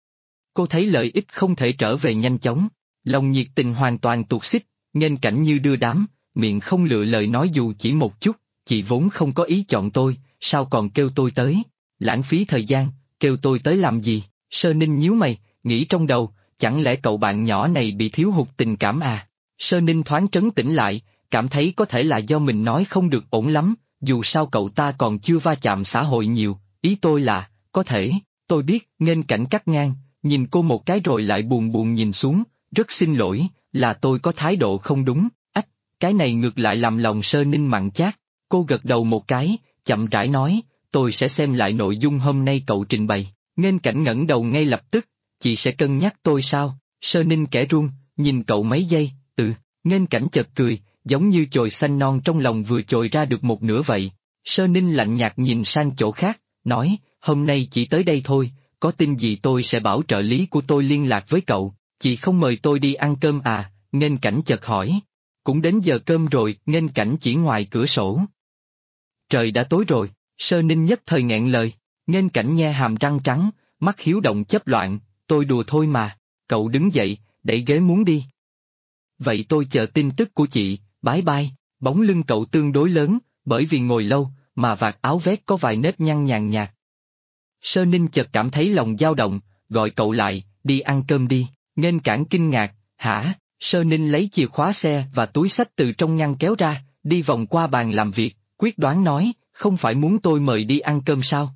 Cô thấy lợi ích không thể trở về nhanh chóng, lòng nhiệt tình hoàn toàn tuột xích, Nghênh Cảnh như đưa đám, miệng không lựa lời nói dù chỉ một chút, chị vốn không có ý chọn tôi, sao còn kêu tôi tới, lãng phí thời gian, kêu tôi tới làm gì? Sơ Ninh nhíu mày, nghĩ trong đầu, chẳng lẽ cậu bạn nhỏ này bị thiếu hụt tình cảm à? Sơ Ninh thoáng trấn tĩnh lại, cảm thấy có thể là do mình nói không được ổn lắm, dù sao cậu ta còn chưa va chạm xã hội nhiều, ý tôi là, có thể, tôi biết. Nghênh Cảnh cắt ngang, nhìn cô một cái rồi lại buồn buồn nhìn xuống, rất xin lỗi, là tôi có thái độ không đúng. Ách, cái này ngược lại làm lòng Sơ Ninh mặn chát. Cô gật đầu một cái, chậm rãi nói, tôi sẽ xem lại nội dung hôm nay cậu trình bày. Nghênh Cảnh ngẩng đầu ngay lập tức, chị sẽ cân nhắc tôi sao? Sơ Ninh kẻ run, nhìn cậu mấy giây, Nghênh Cảnh chợt cười, giống như chồi xanh non trong lòng vừa chồi ra được một nửa vậy. Sơ Ninh lạnh nhạt nhìn sang chỗ khác, nói, hôm nay chỉ tới đây thôi, có tin gì tôi sẽ bảo trợ lý của tôi liên lạc với cậu, chị không mời tôi đi ăn cơm à? Nghênh Cảnh chợt hỏi. Cũng đến giờ cơm rồi. Nghênh Cảnh chỉ ngoài cửa sổ. Trời đã tối rồi. Sơ Ninh nhất thời nghẹn lời. Nghênh Cảnh nhe hàm răng trắng, mắt hiếu động chớp loạn, tôi đùa thôi mà. Cậu đứng dậy, đẩy ghế muốn đi. Vậy tôi chờ tin tức của chị, bye bye. Bóng lưng cậu tương đối lớn, bởi vì ngồi lâu, mà vạt áo vest có vài nếp nhăn nhàn nhạt. Sơ Ninh chợt cảm thấy lòng dao động, gọi cậu lại, đi ăn cơm đi. Nghênh Cảnh kinh ngạc, hả? Sơ Ninh lấy chìa khóa xe và túi xách từ trong ngăn kéo ra, đi vòng qua bàn làm việc, quyết đoán nói, không phải muốn tôi mời đi ăn cơm sao?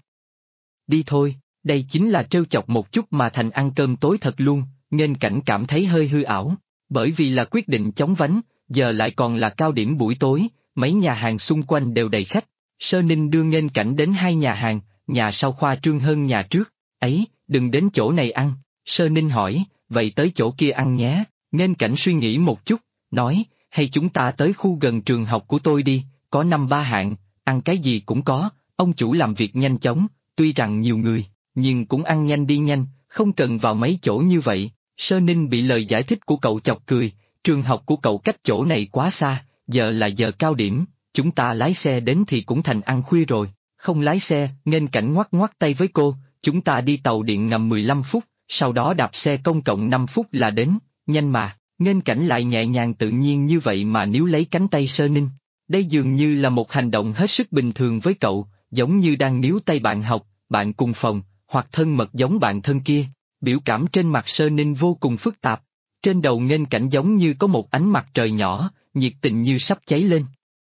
Đi thôi, đây chính là trêu chọc một chút mà thành ăn cơm tối thật luôn. Nghênh Cảnh cảm thấy hơi hư ảo, bởi vì là quyết định chóng vánh, giờ lại còn là cao điểm buổi tối, mấy nhà hàng xung quanh đều đầy khách. Sơ Ninh đưa Nghênh Cảnh đến hai nhà hàng, nhà sau khoa trương hơn nhà trước. Ấy, đừng đến chỗ này ăn. Sơ Ninh hỏi, vậy tới chỗ kia ăn nhé. Nghênh Cảnh suy nghĩ một chút, nói, hay chúng ta tới khu gần trường học của tôi đi, có 5-3 hạng, ăn cái gì cũng có, ông chủ làm việc nhanh chóng, tuy rằng nhiều người, nhưng cũng ăn nhanh đi nhanh, không cần vào mấy chỗ như vậy. Sơ Ninh bị lời giải thích của cậu chọc cười, trường học của cậu cách chỗ này quá xa, giờ là giờ cao điểm, chúng ta lái xe đến thì cũng thành ăn khuya rồi. Không lái xe. Nghênh Cảnh ngoắc ngoắc tay với cô, chúng ta đi tàu điện ngầm 15 phút, sau đó đạp xe công cộng 5 phút là đến, nhanh mà. Nghênh Cảnh lại nhẹ nhàng tự nhiên như vậy mà níu lấy cánh tay Sơ Ninh. Đây dường như là một hành động hết sức bình thường với cậu, giống như đang níu tay bạn học, bạn cùng phòng, hoặc thân mật giống bạn thân kia. Biểu cảm trên mặt Sơ Ninh vô cùng phức tạp. Trên đầu Nghênh Cảnh giống như có một ánh mặt trời nhỏ, nhiệt tình như sắp cháy lên.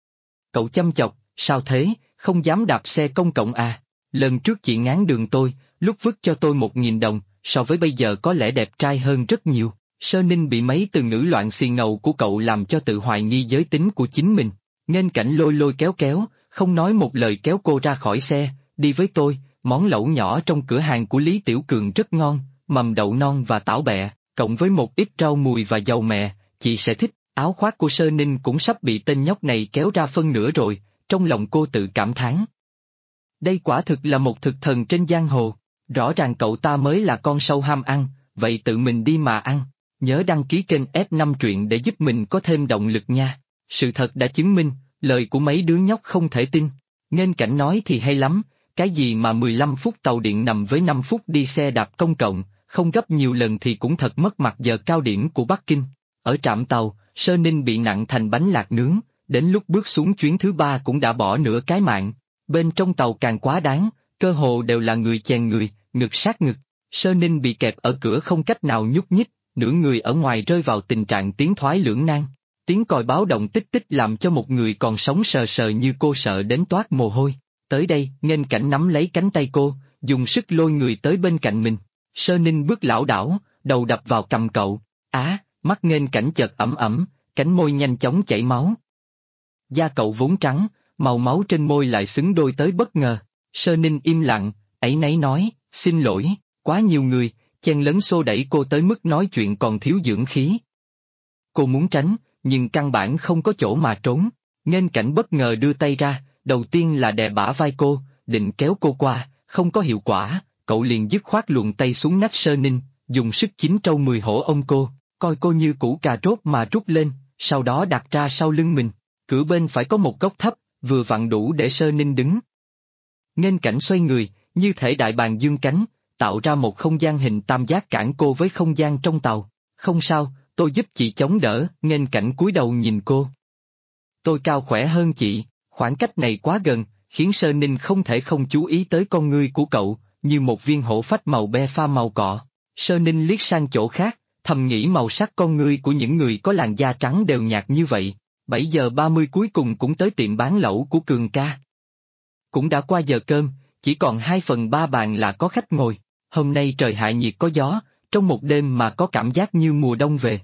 Cậu chăm chọc, sao thế, không dám đạp xe công cộng à? Lần trước chị ngán đường tôi, lúc vứt cho tôi 1.000 đồng, so với bây giờ có lẽ đẹp trai hơn rất nhiều. Sơ Ninh bị mấy từ ngữ loạn xì ngầu của cậu làm cho tự hoài nghi giới tính của chính mình. Nghênh Cảnh lôi lôi kéo kéo, không nói một lời kéo cô ra khỏi xe, đi với tôi, món lẩu nhỏ trong cửa hàng của Lý Tiểu Cường rất ngon, mầm đậu non và tảo bẹ, cộng với một ít rau mùi và dầu mè, chị sẽ thích. Áo khoác của Sơ Ninh cũng sắp bị tên nhóc này kéo ra phân nửa rồi, trong lòng cô tự cảm thán. Đây quả thực là một thực thần trên giang hồ, rõ ràng cậu ta mới là con sâu ham ăn, vậy tự mình đi mà ăn. Nhớ đăng ký kênh F5 truyện để giúp mình có thêm động lực nha. Sự thật đã chứng minh, lời của mấy đứa nhóc không thể tin. Nghênh Cảnh nói thì hay lắm, cái gì mà 15 phút tàu điện nằm với 5 phút đi xe đạp công cộng, không gấp nhiều lần thì cũng thật mất mặt giờ cao điểm của Bắc Kinh. Ở trạm tàu, Sơ Ninh bị nặng thành bánh lạc nướng, đến lúc bước xuống chuyến thứ 3 cũng đã bỏ nửa cái mạng. Bên trong tàu càng quá đáng, cơ hồ đều là người chèn người, ngực sát ngực. Sơ Ninh bị kẹp ở cửa không cách nào nhúc nhích, nửa người ở ngoài rơi vào tình trạng tiến thoái lưỡng nan. Tiếng còi báo động tích tích làm cho một người còn sống sờ sờ như cô sợ đến toát mồ hôi. Tới đây, Nghênh Cảnh nắm lấy cánh tay cô, dùng sức lôi người tới bên cạnh mình. Sơ Ninh bước lảo đảo, đầu đập vào cằm cậu. Mắt Nghênh Cảnh chợt ẩm ẩm, cánh môi nhanh chóng chảy máu. Da cậu vốn trắng, màu máu trên môi lại xứng đôi tới bất ngờ. Sơ Ninh im lặng, áy náy nói, xin lỗi, quá nhiều người, chen lấn xô đẩy cô tới mức nói chuyện còn thiếu dưỡng khí. Cô muốn tránh, nhưng căn bản không có chỗ mà trốn. Nghênh Cảnh bất ngờ đưa tay ra, đầu tiên là đè bả vai cô, định kéo cô qua, không có hiệu quả, cậu liền dứt khoát luồn tay xuống nách Sơ Ninh, dùng sức chín trâu 10 hổ ôm cô, coi cô như củ cà rốt mà rút lên, sau đó đặt ra sau lưng mình. Cửa bên phải có một góc thấp, vừa vặn đủ để Sơ Ninh đứng. Nghênh Cảnh xoay người, như thể đại bàng dương cánh, tạo ra một không gian hình tam giác cản cô với không gian trong tàu. Không sao, tôi giúp chị chống đỡ. Nghênh Cảnh cúi đầu nhìn cô. Tôi cao khỏe hơn chị, khoảng cách này quá gần, khiến Sơ Ninh không thể không chú ý tới con ngươi của cậu, như một viên hổ phách màu be pha màu cọ. Sơ Ninh liếc sang chỗ khác, thầm nghĩ màu sắc con ngươi của những người có làn da trắng đều nhạt như vậy. 7 giờ 30 cuối cùng cũng tới tiệm bán lẩu của Cường ca. Cũng đã qua giờ cơm, chỉ còn 2/3 bàn là có khách ngồi. Hôm nay trời hạ nhiệt có gió, trong một đêm mà có cảm giác như mùa đông về.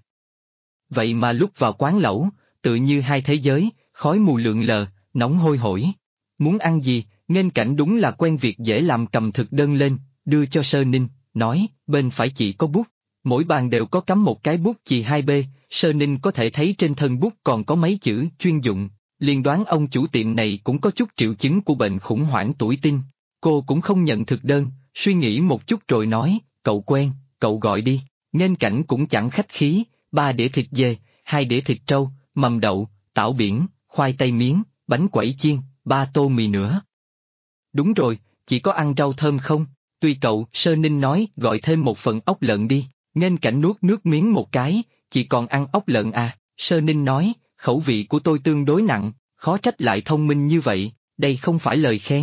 Vậy mà lúc vào quán lẩu, tự như hai thế giới, khói mù lượn lờ, nóng hôi hổi. Muốn ăn gì, Nghênh Cảnh đúng là quen việc dễ làm, cầm thực đơn lên, đưa cho Sơ Ninh, nói, bên phải chị có bút. Mỗi bàn đều có cắm một cái bút chì 2B, Sơ Ninh có thể thấy trên thân bút còn có mấy chữ chuyên dụng, liền đoán ông chủ tiệm này cũng có chút triệu chứng của bệnh khủng hoảng tuổi teen. Cô cũng không nhận thực đơn, suy nghĩ một chút rồi nói, cậu quen, cậu gọi đi. Nghênh Cảnh cũng chẳng khách khí, 3 đĩa thịt dê, 2 đĩa thịt trâu, mầm đậu, tảo biển, khoai tây miếng, bánh quẩy chiên, 3 tô mì nữa. Đúng rồi, chị có ăn rau thơm không? Tùy cậu, Sơ Ninh nói, gọi thêm một phần ốc lợn đi. Nghênh Cảnh nuốt nước miếng một cái, chị còn ăn ốc lợn à? Sơ Ninh nói, khẩu vị của tôi tương đối nặng, khó trách lại thông minh như vậy, đây không phải lời khen.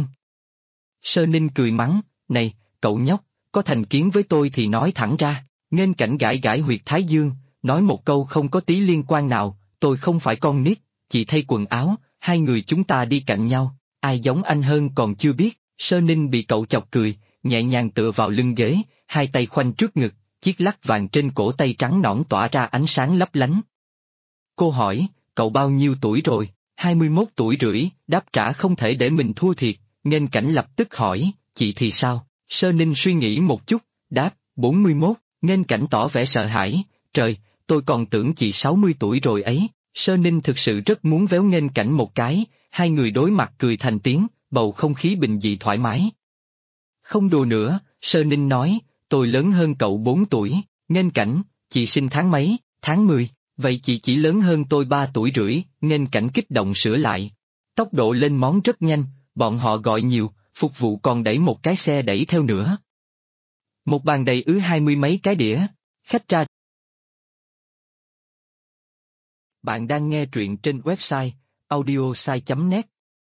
Sơ Ninh cười mắng, này, cậu nhóc, có thành kiến với tôi thì nói thẳng ra. Nghênh Cảnh gãi gãi huyệt thái dương, nói một câu không có tí liên quan nào, tôi không phải con nít, chị thay quần áo, hai người chúng ta đi cạnh nhau, ai giống anh hơn còn chưa biết. Sơ Ninh bị cậu chọc cười, nhẹ nhàng tựa vào lưng ghế, hai tay khoanh trước ngực, chiếc lắc vàng trên cổ tay trắng nõn tỏa ra ánh sáng lấp lánh. Cô hỏi, cậu bao nhiêu tuổi rồi? 21 tuổi rưỡi, đáp trả không thể để mình thua thiệt. Nghênh Cảnh lập tức hỏi, chị thì sao? Sơ Ninh suy nghĩ một chút, đáp, 41. Nghênh Cảnh tỏ vẻ sợ hãi, trời, tôi còn tưởng chị 60 tuổi rồi ấy. Sơ Ninh thực sự rất muốn véo Nghênh Cảnh một cái, hai người đối mặt cười thành tiếng, bầu không khí bình dị thoải mái. Không đùa nữa, Sơ Ninh nói, tôi lớn hơn cậu 4 tuổi, Nghênh Cảnh, chị sinh tháng mấy? Tháng 10, vậy chị chỉ lớn hơn tôi 3 tuổi rưỡi. Nghênh Cảnh kích động sửa lại. Tốc độ lên món rất nhanh, bọn họ gọi nhiều, phục vụ còn đẩy một cái xe đẩy theo nữa. Một bàn đầy ứ 20 mấy cái đĩa, khách ra. Bạn đang nghe truyện trên website audiosai.net.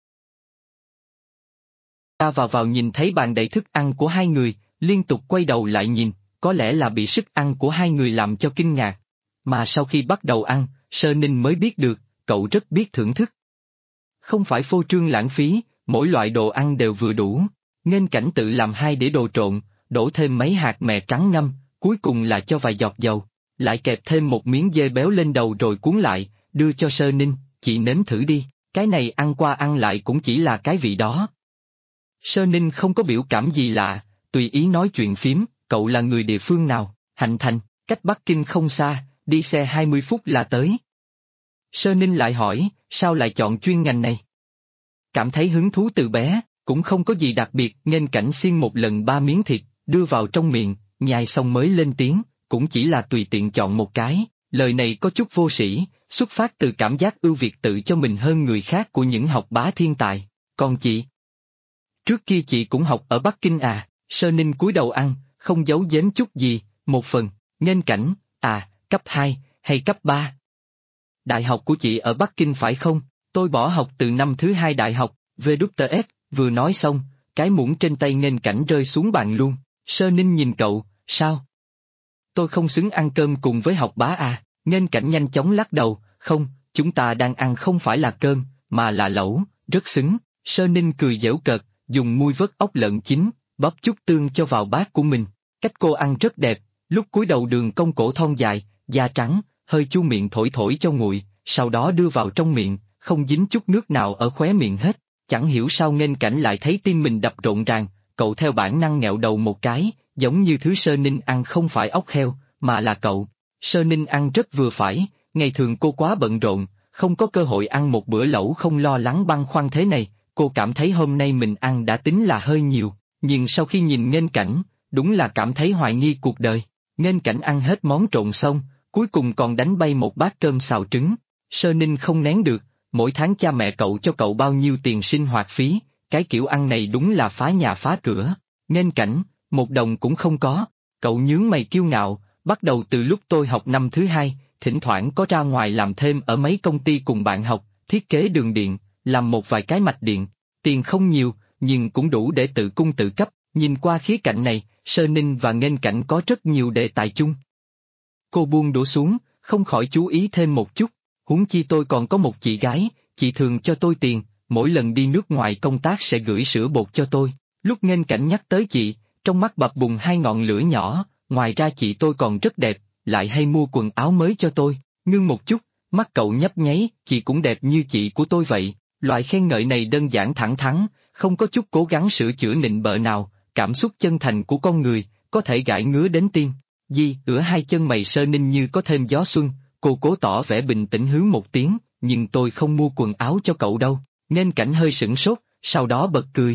Ta vào nhìn thấy bàn đầy thức ăn của hai người, liên tục quay đầu lại nhìn, có lẽ là bị sức ăn của hai người làm cho kinh ngạc. Mà sau khi bắt đầu ăn, Sơ Ninh mới biết được, cậu rất biết thưởng thức. Không phải phô trương lãng phí, mỗi loại đồ ăn đều vừa đủ. Nghênh Cảnh tự làm 2 đĩa đồ trộn, đổ thêm mấy hạt mè trắng ngâm, cuối cùng là cho vài giọt dầu, lại kẹp thêm một miếng dê béo lên đầu rồi cuốn lại, đưa cho Sơ Ninh, chị nếm thử đi, cái này ăn qua ăn lại cũng chỉ là cái vị đó. Sơ Ninh không có biểu cảm gì lạ, tùy ý nói chuyện phím, cậu là người địa phương nào? Hạnh Thành, cách Bắc Kinh không xa, đi xe 20 phút là tới. Sơ Ninh lại hỏi, sao lại chọn chuyên ngành này? Cảm thấy hứng thú từ bé, cũng không có gì đặc biệt. Nghênh Cảnh xiên một lần 3 miếng thịt, đưa vào trong miệng, nhai xong mới lên tiếng, cũng chỉ là tùy tiện chọn một cái, lời này có chút vô sĩ, xuất phát từ cảm giác ưu việt tự cho mình hơn người khác của những học bá thiên tài. Còn chị? Trước kia chị cũng học ở Bắc Kinh à? Sơ Ninh cúi đầu ăn, không giấu giếm chút gì, một phần, Nghênh Cảnh, cấp 2, hay cấp 3? Đại học của chị ở Bắc Kinh phải không? Tôi bỏ học từ năm thứ 2 đại học, VWS, vừa nói xong, cái muỗng trên tay Nghênh Cảnh rơi xuống bàn luôn. Sơ Ninh nhìn cậu, sao? Tôi không xứng ăn cơm cùng với học bá à? Nghênh Cảnh nhanh chóng lắc đầu, không, chúng ta đang ăn không phải là cơm, mà là lẩu, rất xứng. Sơ Ninh cười giễu cợt, dùng muôi vớt ốc lợn chín, bóp chút tương cho vào bát của mình. Cách cô ăn rất đẹp, lúc cúi đầu đường cong cổ thon dài, da trắng, hơi chu miệng thổi thổi cho nguội, sau đó đưa vào trong miệng, không dính chút nước nào ở khóe miệng hết. Chẳng hiểu sao Nghênh Cảnh lại thấy tim mình đập rộn ràng, cậu theo bản năng nghẹo đầu một cái, giống như thứ Sơ Ninh ăn không phải ốc heo, mà là cậu. Sơ Ninh ăn rất vừa phải, ngày thường cô quá bận rộn, không có cơ hội ăn một bữa lẩu không lo lắng băn khoăn thế này, cô cảm thấy hôm nay mình ăn đã tính là hơi nhiều, nhưng sau khi nhìn Nghênh Cảnh, đúng là cảm thấy hoài nghi cuộc đời. Nghênh Cảnh ăn hết món trộn xong, cuối cùng còn đánh bay một bát cơm xào trứng. Sơ Ninh không nén được, mỗi tháng cha mẹ cậu cho cậu bao nhiêu tiền sinh hoạt phí, cái kiểu ăn này đúng là phá nhà phá cửa. Nghênh Cảnh, 1 đồng cũng không có. Cậu nhướng mày kiêu ngạo, bắt đầu từ lúc tôi học năm thứ 2, thỉnh thoảng có ra ngoài làm thêm ở mấy công ty cùng bạn học, thiết kế đường điện, làm một vài cái mạch điện. Tiền không nhiều, nhưng cũng đủ để tự cung tự cấp. Nhìn qua khía cạnh này, Sơ Ninh và Nghênh Cảnh có rất nhiều đề tài chung. Cô buông đũa xuống, không khỏi chú ý thêm một chút. Huống chi tôi còn có một chị gái, chị thường cho tôi tiền, mỗi lần đi nước ngoài công tác sẽ gửi sữa bột cho tôi. Lúc Nghênh Cảnh nhắc tới chị, trong mắt bập bùng 2 ngọn lửa nhỏ, ngoài ra chị tôi còn rất đẹp, lại hay mua quần áo mới cho tôi. Ngưng một chút, mắt cậu nhấp nháy, chị cũng đẹp như chị của tôi vậy. Loại khen ngợi này đơn giản thẳng thắn, không có chút cố gắng sửa chữa nịnh bợ nào, cảm xúc chân thành của con người, có thể gãi ngứa đến tim. Ửa hai chân mày Sơ Ninh như có thêm gió xuân, cô cố tỏ vẻ bình tĩnh hứ một tiếng, nhưng tôi không mua quần áo cho cậu đâu. Nghênh Cảnh hơi sửng sốt, sau đó bật cười.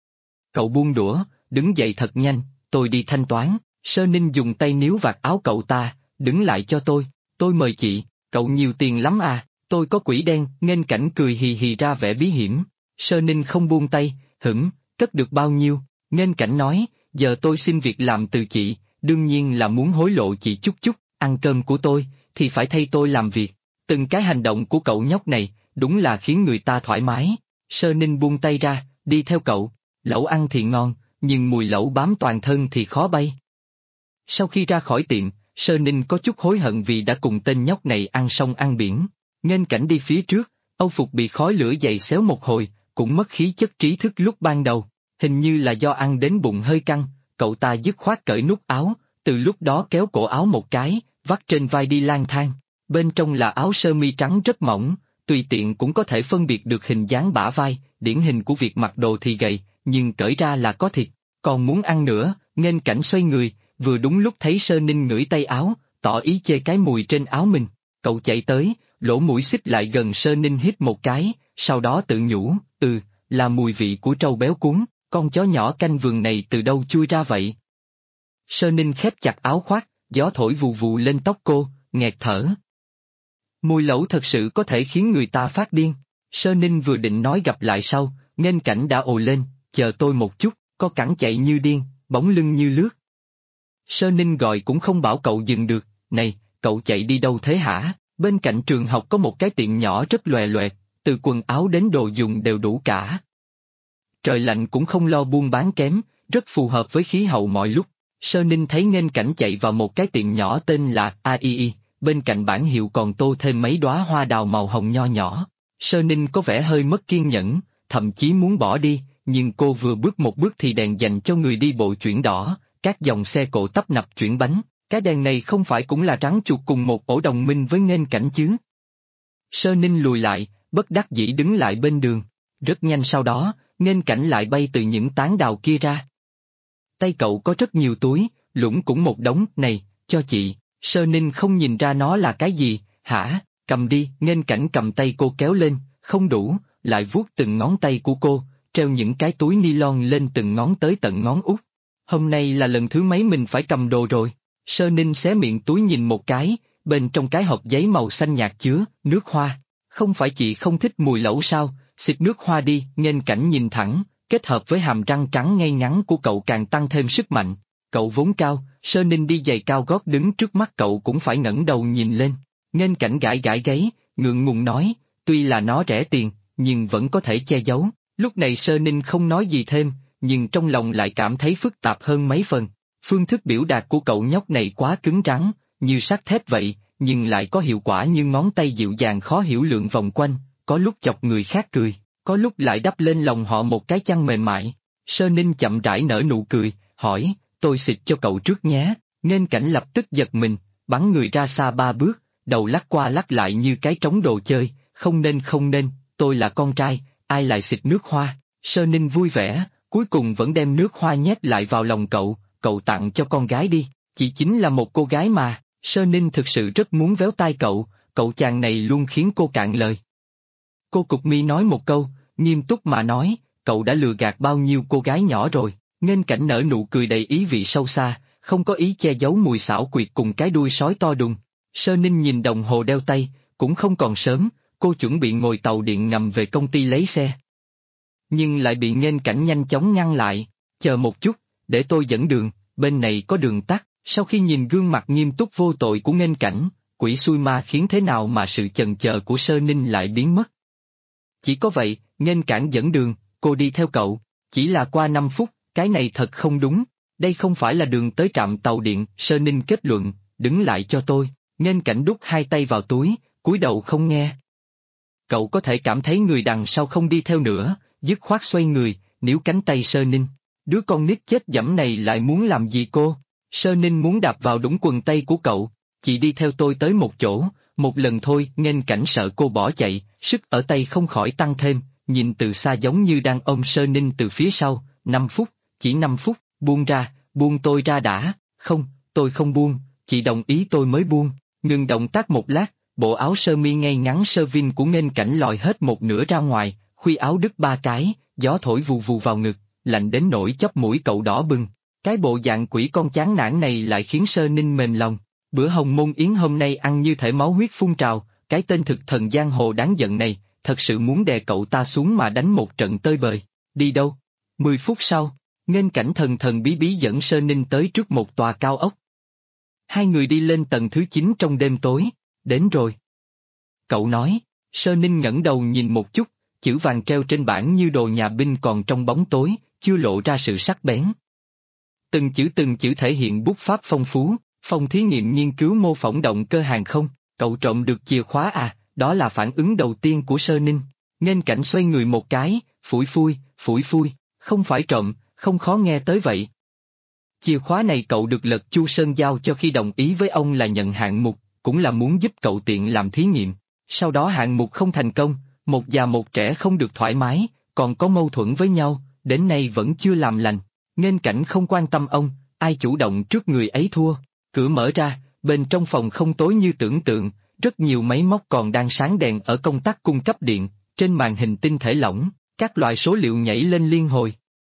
Cậu buông đũa, đứng dậy thật nhanh, tôi đi thanh toán. Sơ Ninh dùng tay níu vạt áo cậu ta, đứng lại cho tôi mời chị, cậu nhiều tiền lắm à, tôi có quỷ đen. Nghênh Cảnh cười hì hì ra vẻ bí hiểm. Sơ Ninh không buông tay, cất được bao nhiêu? Nghênh Cảnh nói, giờ tôi xin việc làm từ chị, đương nhiên là muốn hối lộ chị chút chút, ăn cơm của tôi, thì phải thay tôi làm việc. Từng cái hành động của cậu nhóc này, đúng là khiến người ta thoải mái. Sơ Ninh buông tay ra, đi theo cậu, lẩu ăn thì ngon, nhưng mùi lẩu bám toàn thân thì khó bay. Sau khi ra khỏi tiệm, Sơ Ninh có chút hối hận vì đã cùng tên nhóc này ăn sông ăn biển. Nghênh Cảnh đi phía trước, âu phục bị khói lửa dày xéo một hồi, cũng mất khí chất trí thức lúc ban đầu. Hình như là do ăn đến bụng hơi căng, cậu ta dứt khoát cởi nút áo, từ lúc đó kéo cổ áo một cái, vắt trên vai đi lang thang. Bên trong là áo sơ mi trắng rất mỏng, tùy tiện cũng có thể phân biệt được hình dáng bả vai, điển hình của việc mặc đồ thì gầy, nhưng cởi ra là có thịt. Còn muốn ăn nữa, Nghênh Cảnh xoay người, vừa đúng lúc thấy Sơ Ninh ngửi tay áo, tỏ ý chê cái mùi trên áo mình. Cậu chạy tới, lỗ mũi xích lại gần Sơ Ninh hít một cái, sau đó tự nhủ, là mùi vị của trâu béo cuốn, con chó nhỏ canh vườn này từ đâu chui ra vậy? Sơ Ninh khép chặt áo khoác, gió thổi vù vù lên tóc cô, nghẹt thở. Mùi lẩu thật sự có thể khiến người ta phát điên. Sơ Ninh vừa định nói gặp lại sau, Nghênh Cảnh đã ồ lên, chờ tôi một chút, có cẳng chạy như điên, bóng lưng như lướt. Sơ Ninh gọi cũng không bảo cậu dừng được, này, cậu chạy đi đâu thế hả? Bên cạnh trường học có một cái tiệm nhỏ rất lòe loẹt, từ quần áo đến đồ dùng đều đủ cả. Trời lạnh cũng không lo buôn bán kém, rất phù hợp với khí hậu mọi lúc. Sơ Ninh thấy Nghênh Cảnh chạy vào một cái tiệm nhỏ tên là AII, bên cạnh bảng hiệu còn tô thêm mấy đóa hoa đào màu hồng nho nhỏ. Sơ Ninh có vẻ hơi mất kiên nhẫn, thậm chí muốn bỏ đi, nhưng cô vừa bước một bước thì đèn dành cho người đi bộ chuyển đỏ, các dòng xe cộ tấp nập chuyển bánh, cái đèn này không phải cũng là rắn chuột cùng một ổ đồng minh với Nghênh Cảnh chứ? Sơ Ninh lùi lại, bất đắc dĩ đứng lại bên đường. Rất nhanh sau đó, Nghênh Cảnh lại bay từ những tán đào kia ra. Tay cậu có rất nhiều túi, lũng cũng một đống, này, cho chị. Sơ Ninh không nhìn ra nó là cái gì, hả, cầm đi. Nghênh Cảnh cầm tay cô kéo lên, không đủ, lại vuốt từng ngón tay của cô, treo những cái túi ni lon lên từng ngón tới tận ngón út. Hôm nay là lần thứ mấy mình phải cầm đồ rồi. Sơ Ninh xé miệng túi nhìn một cái, bên trong cái hộp giấy màu xanh nhạt chứa nước hoa. Không phải chị không thích mùi lẩu sao, xịt nước hoa đi, Nghênh Cảnh nhìn thẳng, kết hợp với hàm răng trắng ngay ngắn của cậu càng tăng thêm sức mạnh. Cậu vốn cao, Sơ Ninh đi giày cao gót đứng trước mắt cậu cũng phải ngẩng đầu nhìn lên. Nghênh Cảnh gãi gãi gáy, ngượng ngùng nói, tuy là nó rẻ tiền, nhưng vẫn có thể che giấu. Lúc này Sơ Ninh không nói gì thêm, nhưng trong lòng lại cảm thấy phức tạp hơn mấy phần. Phương thức biểu đạt của cậu nhóc này quá cứng rắn, như sắt thép vậy, nhưng lại có hiệu quả như ngón tay dịu dàng khó hiểu lượn vòng quanh, có lúc chọc người khác cười, có lúc lại đắp lên lòng họ một cái chăn mềm mại. Sơ Ninh chậm rãi nở nụ cười, hỏi, tôi xịt cho cậu trước nhé. Nghênh Cảnh lập tức giật mình, bắn người ra xa 3 bước, đầu lắc qua lắc lại như cái trống đồ chơi, không nên, tôi là con trai, ai lại xịt nước hoa. Sơ Ninh vui vẻ, cuối cùng vẫn đem nước hoa nhét lại vào lòng cậu tặng cho con gái đi, chị chính là một cô gái mà. Sơ Ninh thực sự rất muốn véo tai cậu chàng này luôn khiến cô cạn lời. Cô cụp mi nói một câu, nghiêm túc mà nói, cậu đã lừa gạt bao nhiêu cô gái nhỏ rồi. Nghênh Cảnh nở nụ cười đầy ý vị sâu xa, không có ý che giấu mùi xảo quyệt cùng cái đuôi sói to đùng. Sơ Ninh nhìn đồng hồ đeo tay, cũng không còn sớm, cô chuẩn bị ngồi tàu điện ngầm về công ty lấy xe. Nhưng lại bị Nghênh Cảnh nhanh chóng ngăn lại, chờ một chút, để tôi dẫn đường, bên này có đường tắt. Sau khi nhìn gương mặt nghiêm túc vô tội của Nghênh Cảnh, quỷ xui ma khiến thế nào mà sự chần chờ của Sơ Ninh lại biến mất. Chỉ có vậy, Nghênh Cảnh dẫn đường, cô đi theo cậu, chỉ là qua 5 phút, cái này thật không đúng, đây không phải là đường tới trạm tàu điện. Sơ Ninh kết luận, đứng lại cho tôi. Nghênh Cảnh đút 2 tay vào túi, cúi đầu không nghe. Cậu có thể cảm thấy người đằng sau không đi theo nữa, dứt khoát xoay người, níu cánh tay Sơ Ninh. Đứa con nít chết dẫm này lại muốn làm gì cô? Sơ Ninh muốn đạp vào đũng quần tay của cậu, chị đi theo tôi tới một chỗ, một lần thôi. Nghênh Cảnh sợ cô bỏ chạy, sức ở tay không khỏi tăng thêm, nhìn từ xa giống như đang ôm Sơ Ninh từ phía sau. 5 phút, chỉ 5 phút, buông ra, buông tôi ra đã. Không, tôi không buông, chị đồng ý tôi mới buông. Ngừng động tác một lát, bộ áo sơ mi ngay ngắn sơ vin của Nghênh Cảnh lòi hết một nửa ra ngoài, khuy áo đứt 3 cái, gió thổi vù vù vào ngực, lạnh đến nỗi chóp mũi cậu đỏ bừng. Cái bộ dạng quỷ con chán nản này lại khiến Sơ Ninh mềm lòng. Bữa Hồng Môn Yến hôm nay ăn như thể máu huyết phun trào, cái tên thực thần giang hồ đáng giận này, thật sự muốn đè cậu ta xuống mà đánh một trận tơi bời. Đi đâu? 10 phút sau, Nghênh Cảnh thần thần bí bí dẫn Sơ Ninh tới trước một tòa cao ốc. Hai người đi lên tầng thứ 9 trong đêm tối. Đến rồi. Cậu nói. Sơ Ninh ngẩng đầu nhìn một chút, chữ vàng treo trên bảng như đồ nhà binh còn trong bóng tối, chưa lộ ra sự sắc bén. Từng chữ thể hiện bút pháp phong phú, phòng thí nghiệm nghiên cứu mô phỏng động cơ hàng không. Cậu trộm được chìa khóa à? Đó là phản ứng đầu tiên của Sơ Ninh. Nghênh Cảnh xoay người một cái, phủi phui, không phải trộm, không khó nghe tới vậy. Chìa khóa này cậu được Lật Chu Sơn giao cho khi đồng ý với ông là nhận hạng mục, cũng là muốn giúp cậu tiện làm thí nghiệm. Sau đó hạng mục không thành công, một già một trẻ không được thoải mái, còn có mâu thuẫn với nhau, đến nay vẫn chưa làm lành. Nghênh Cảnh không quan tâm ông, ai chủ động trước người ấy thua. Cửa mở ra, bên trong phòng không tối như tưởng tượng, rất nhiều máy móc còn đang sáng đèn ở công tắc cung cấp điện, trên màn hình tinh thể lỏng, các loại số liệu nhảy lên liên hồi.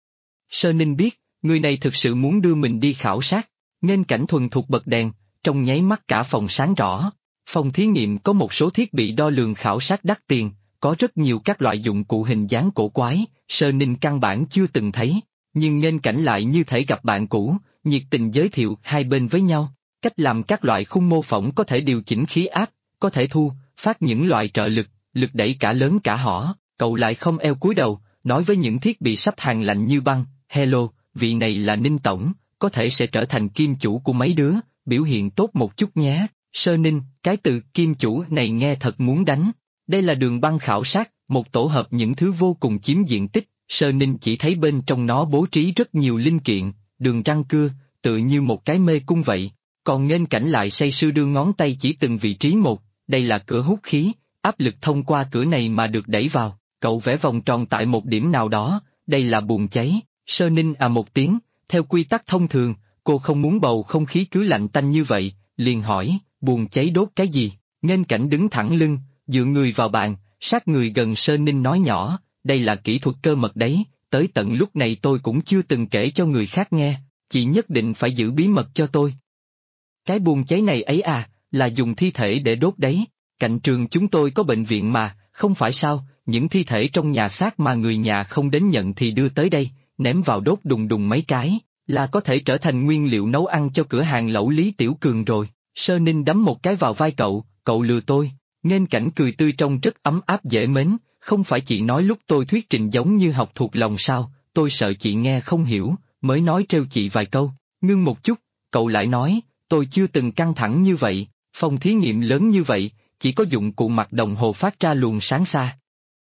Sơ Ninh biết, người này thực sự muốn đưa mình đi khảo sát. Nghênh Cảnh thuần thục bật đèn, trong nháy mắt cả phòng sáng rõ. Phòng thí nghiệm có một số thiết bị đo lường khảo sát đắt tiền, có rất nhiều các loại dụng cụ hình dáng cổ quái, Sơ Ninh căn bản chưa từng thấy, nhưng Nghênh Cảnh lại như thể gặp bạn cũ, nhiệt tình giới thiệu hai bên với nhau, cách làm các loại khung mô phỏng có thể điều chỉnh khí áp, có thể thu, phát những loại trợ lực, lực đẩy cả lớn cả nhỏ. Cậu lại không eo cúi đầu, nói với những thiết bị sắp hàng lạnh như băng, hello, vị này là Ninh Tổng, có thể sẽ trở thành kim chủ của mấy đứa, biểu hiện tốt một chút nhé. Sơ Ninh, cái từ kim chủ này nghe thật muốn đánh. Đây là đường băng khảo sát, một tổ hợp những thứ vô cùng chiếm diện tích. Sơ Ninh chỉ thấy bên trong nó bố trí rất nhiều linh kiện, đường răng cưa, tựa như một cái mê cung vậy. Còn Nghênh Cảnh lại say sưa đưa ngón tay chỉ từng vị trí một, đây là cửa hút khí, áp lực thông qua cửa này mà được đẩy vào. Cậu vẽ vòng tròn tại một điểm nào đó, đây là buồng cháy. Sơ Ninh à một tiếng, theo quy tắc thông thường, cô không muốn bầu không khí cứ lạnh tanh như vậy, liền hỏi, buồng cháy đốt cái gì? Nghênh Cảnh đứng thẳng lưng, dựa người vào bàn, sát người gần Sơ Ninh nói nhỏ, đây là kỹ thuật cơ mật đấy, tới tận lúc này tôi cũng chưa từng kể cho người khác nghe, chị nhất định phải giữ bí mật cho tôi. Cái buồng cháy này ấy à, là dùng thi thể để đốt đấy. Cạnh trường chúng tôi có bệnh viện mà, không phải sao, những thi thể trong nhà xác mà người nhà không đến nhận thì đưa tới đây, ném vào đốt đùng đùng mấy cái, là có thể trở thành nguyên liệu nấu ăn cho cửa hàng lẩu Lý Tiểu Cường rồi. Sơ Ninh đấm một cái vào vai cậu lừa tôi. Nghênh Cảnh cười tươi trông rất ấm áp dễ mến, không phải chị nói lúc tôi thuyết trình giống như học thuộc lòng sao, tôi sợ chị nghe không hiểu, mới nói trêu chị vài câu. Ngưng một chút, cậu lại nói, tôi chưa từng căng thẳng như vậy, phòng thí nghiệm lớn như vậy, chỉ có dụng cụ mặt đồng hồ phát ra luồng sáng xa.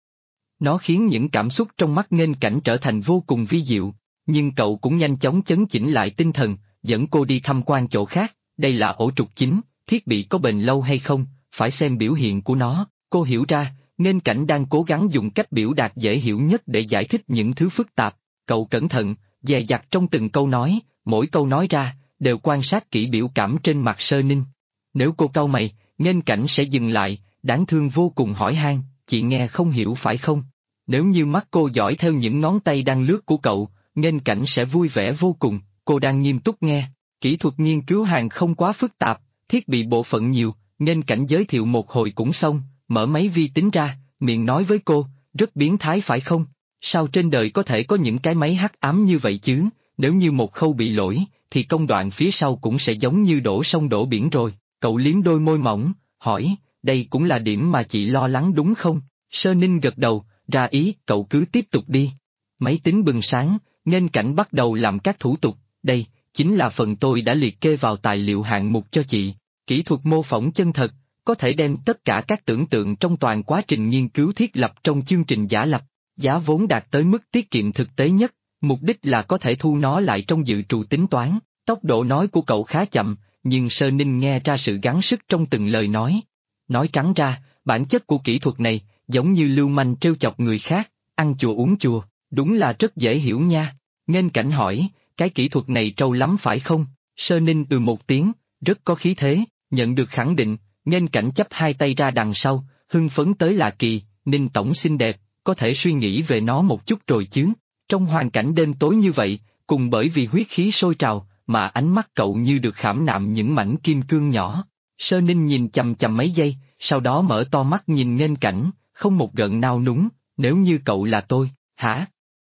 Nó khiến những cảm xúc trong mắt Nghênh Cảnh trở thành vô cùng vi diệu, nhưng cậu cũng nhanh chóng chấn chỉnh lại tinh thần, dẫn cô đi tham quan chỗ khác, đây là ổ trục chính, thiết bị có bền lâu hay không, phải xem biểu hiện của nó. Cô hiểu ra, Nghênh Cảnh đang cố gắng dùng cách biểu đạt dễ hiểu nhất để giải thích những thứ phức tạp. Cậu cẩn thận, dè dặt trong từng câu nói, mỗi câu nói ra, đều quan sát kỹ biểu cảm trên mặt Sơ Ninh. Nếu cô cau mày, Nghênh Cảnh sẽ dừng lại, đáng thương vô cùng hỏi han, chị nghe không hiểu phải không? Nếu như mắt cô dõi theo những ngón tay đang lướt của cậu, Nghênh Cảnh sẽ vui vẻ vô cùng, cô đang nghiêm túc nghe. Kỹ thuật nghiên cứu hàng không quá phức tạp, thiết bị bộ phận nhiều, Nghênh Cảnh giới thiệu một hồi cũng xong, mở máy vi tính ra, miệng nói với cô, rất biến thái phải không? Sao trên đời có thể có những cái máy hắc ám như vậy chứ? Nếu như một khâu bị lỗi, thì công đoạn phía sau cũng sẽ giống như đổ sông đổ biển rồi. Cậu liếm đôi môi mỏng, hỏi, đây cũng là điểm mà chị lo lắng đúng không? Sơ Ninh gật đầu, ra ý, cậu cứ tiếp tục đi. Máy tính bừng sáng, Nghênh Cảnh bắt đầu làm các thủ tục, đây, chính là phần tôi đã liệt kê vào tài liệu hạng mục cho chị. Kỹ thuật mô phỏng chân thật, có thể đem tất cả các tưởng tượng trong toàn quá trình nghiên cứu thiết lập trong chương trình giả lập, giá vốn đạt tới mức tiết kiệm thực tế nhất, mục đích là có thể thu nó lại trong dự trù tính toán. Tốc độ nói của cậu khá chậm, nhưng Sơ Ninh nghe ra sự gắng sức trong từng lời nói. Nói trắng ra, bản chất của kỹ thuật này, giống như lưu manh trêu chọc người khác, ăn chùa uống chùa, đúng là rất dễ hiểu nha. Nghênh Cảnh hỏi, cái kỹ thuật này trâu lắm phải không? Sơ Ninh một tiếng, rất có khí thế, nhận được khẳng định, Nghênh Cảnh chắp hai tay ra đằng sau, hưng phấn tới lạ kỳ, Ninh tổng xinh đẹp, có thể suy nghĩ về nó một chút rồi chứ. Trong hoàn cảnh đêm tối như vậy, cùng bởi vì huyết khí sôi trào, mà ánh mắt cậu như được khảm nạm những mảnh kim cương nhỏ. Sơ Ninh nhìn chằm chằm mấy giây, sau đó mở to mắt nhìn Nghênh Cảnh, không một gợn nao núng, nếu như cậu là tôi, hả?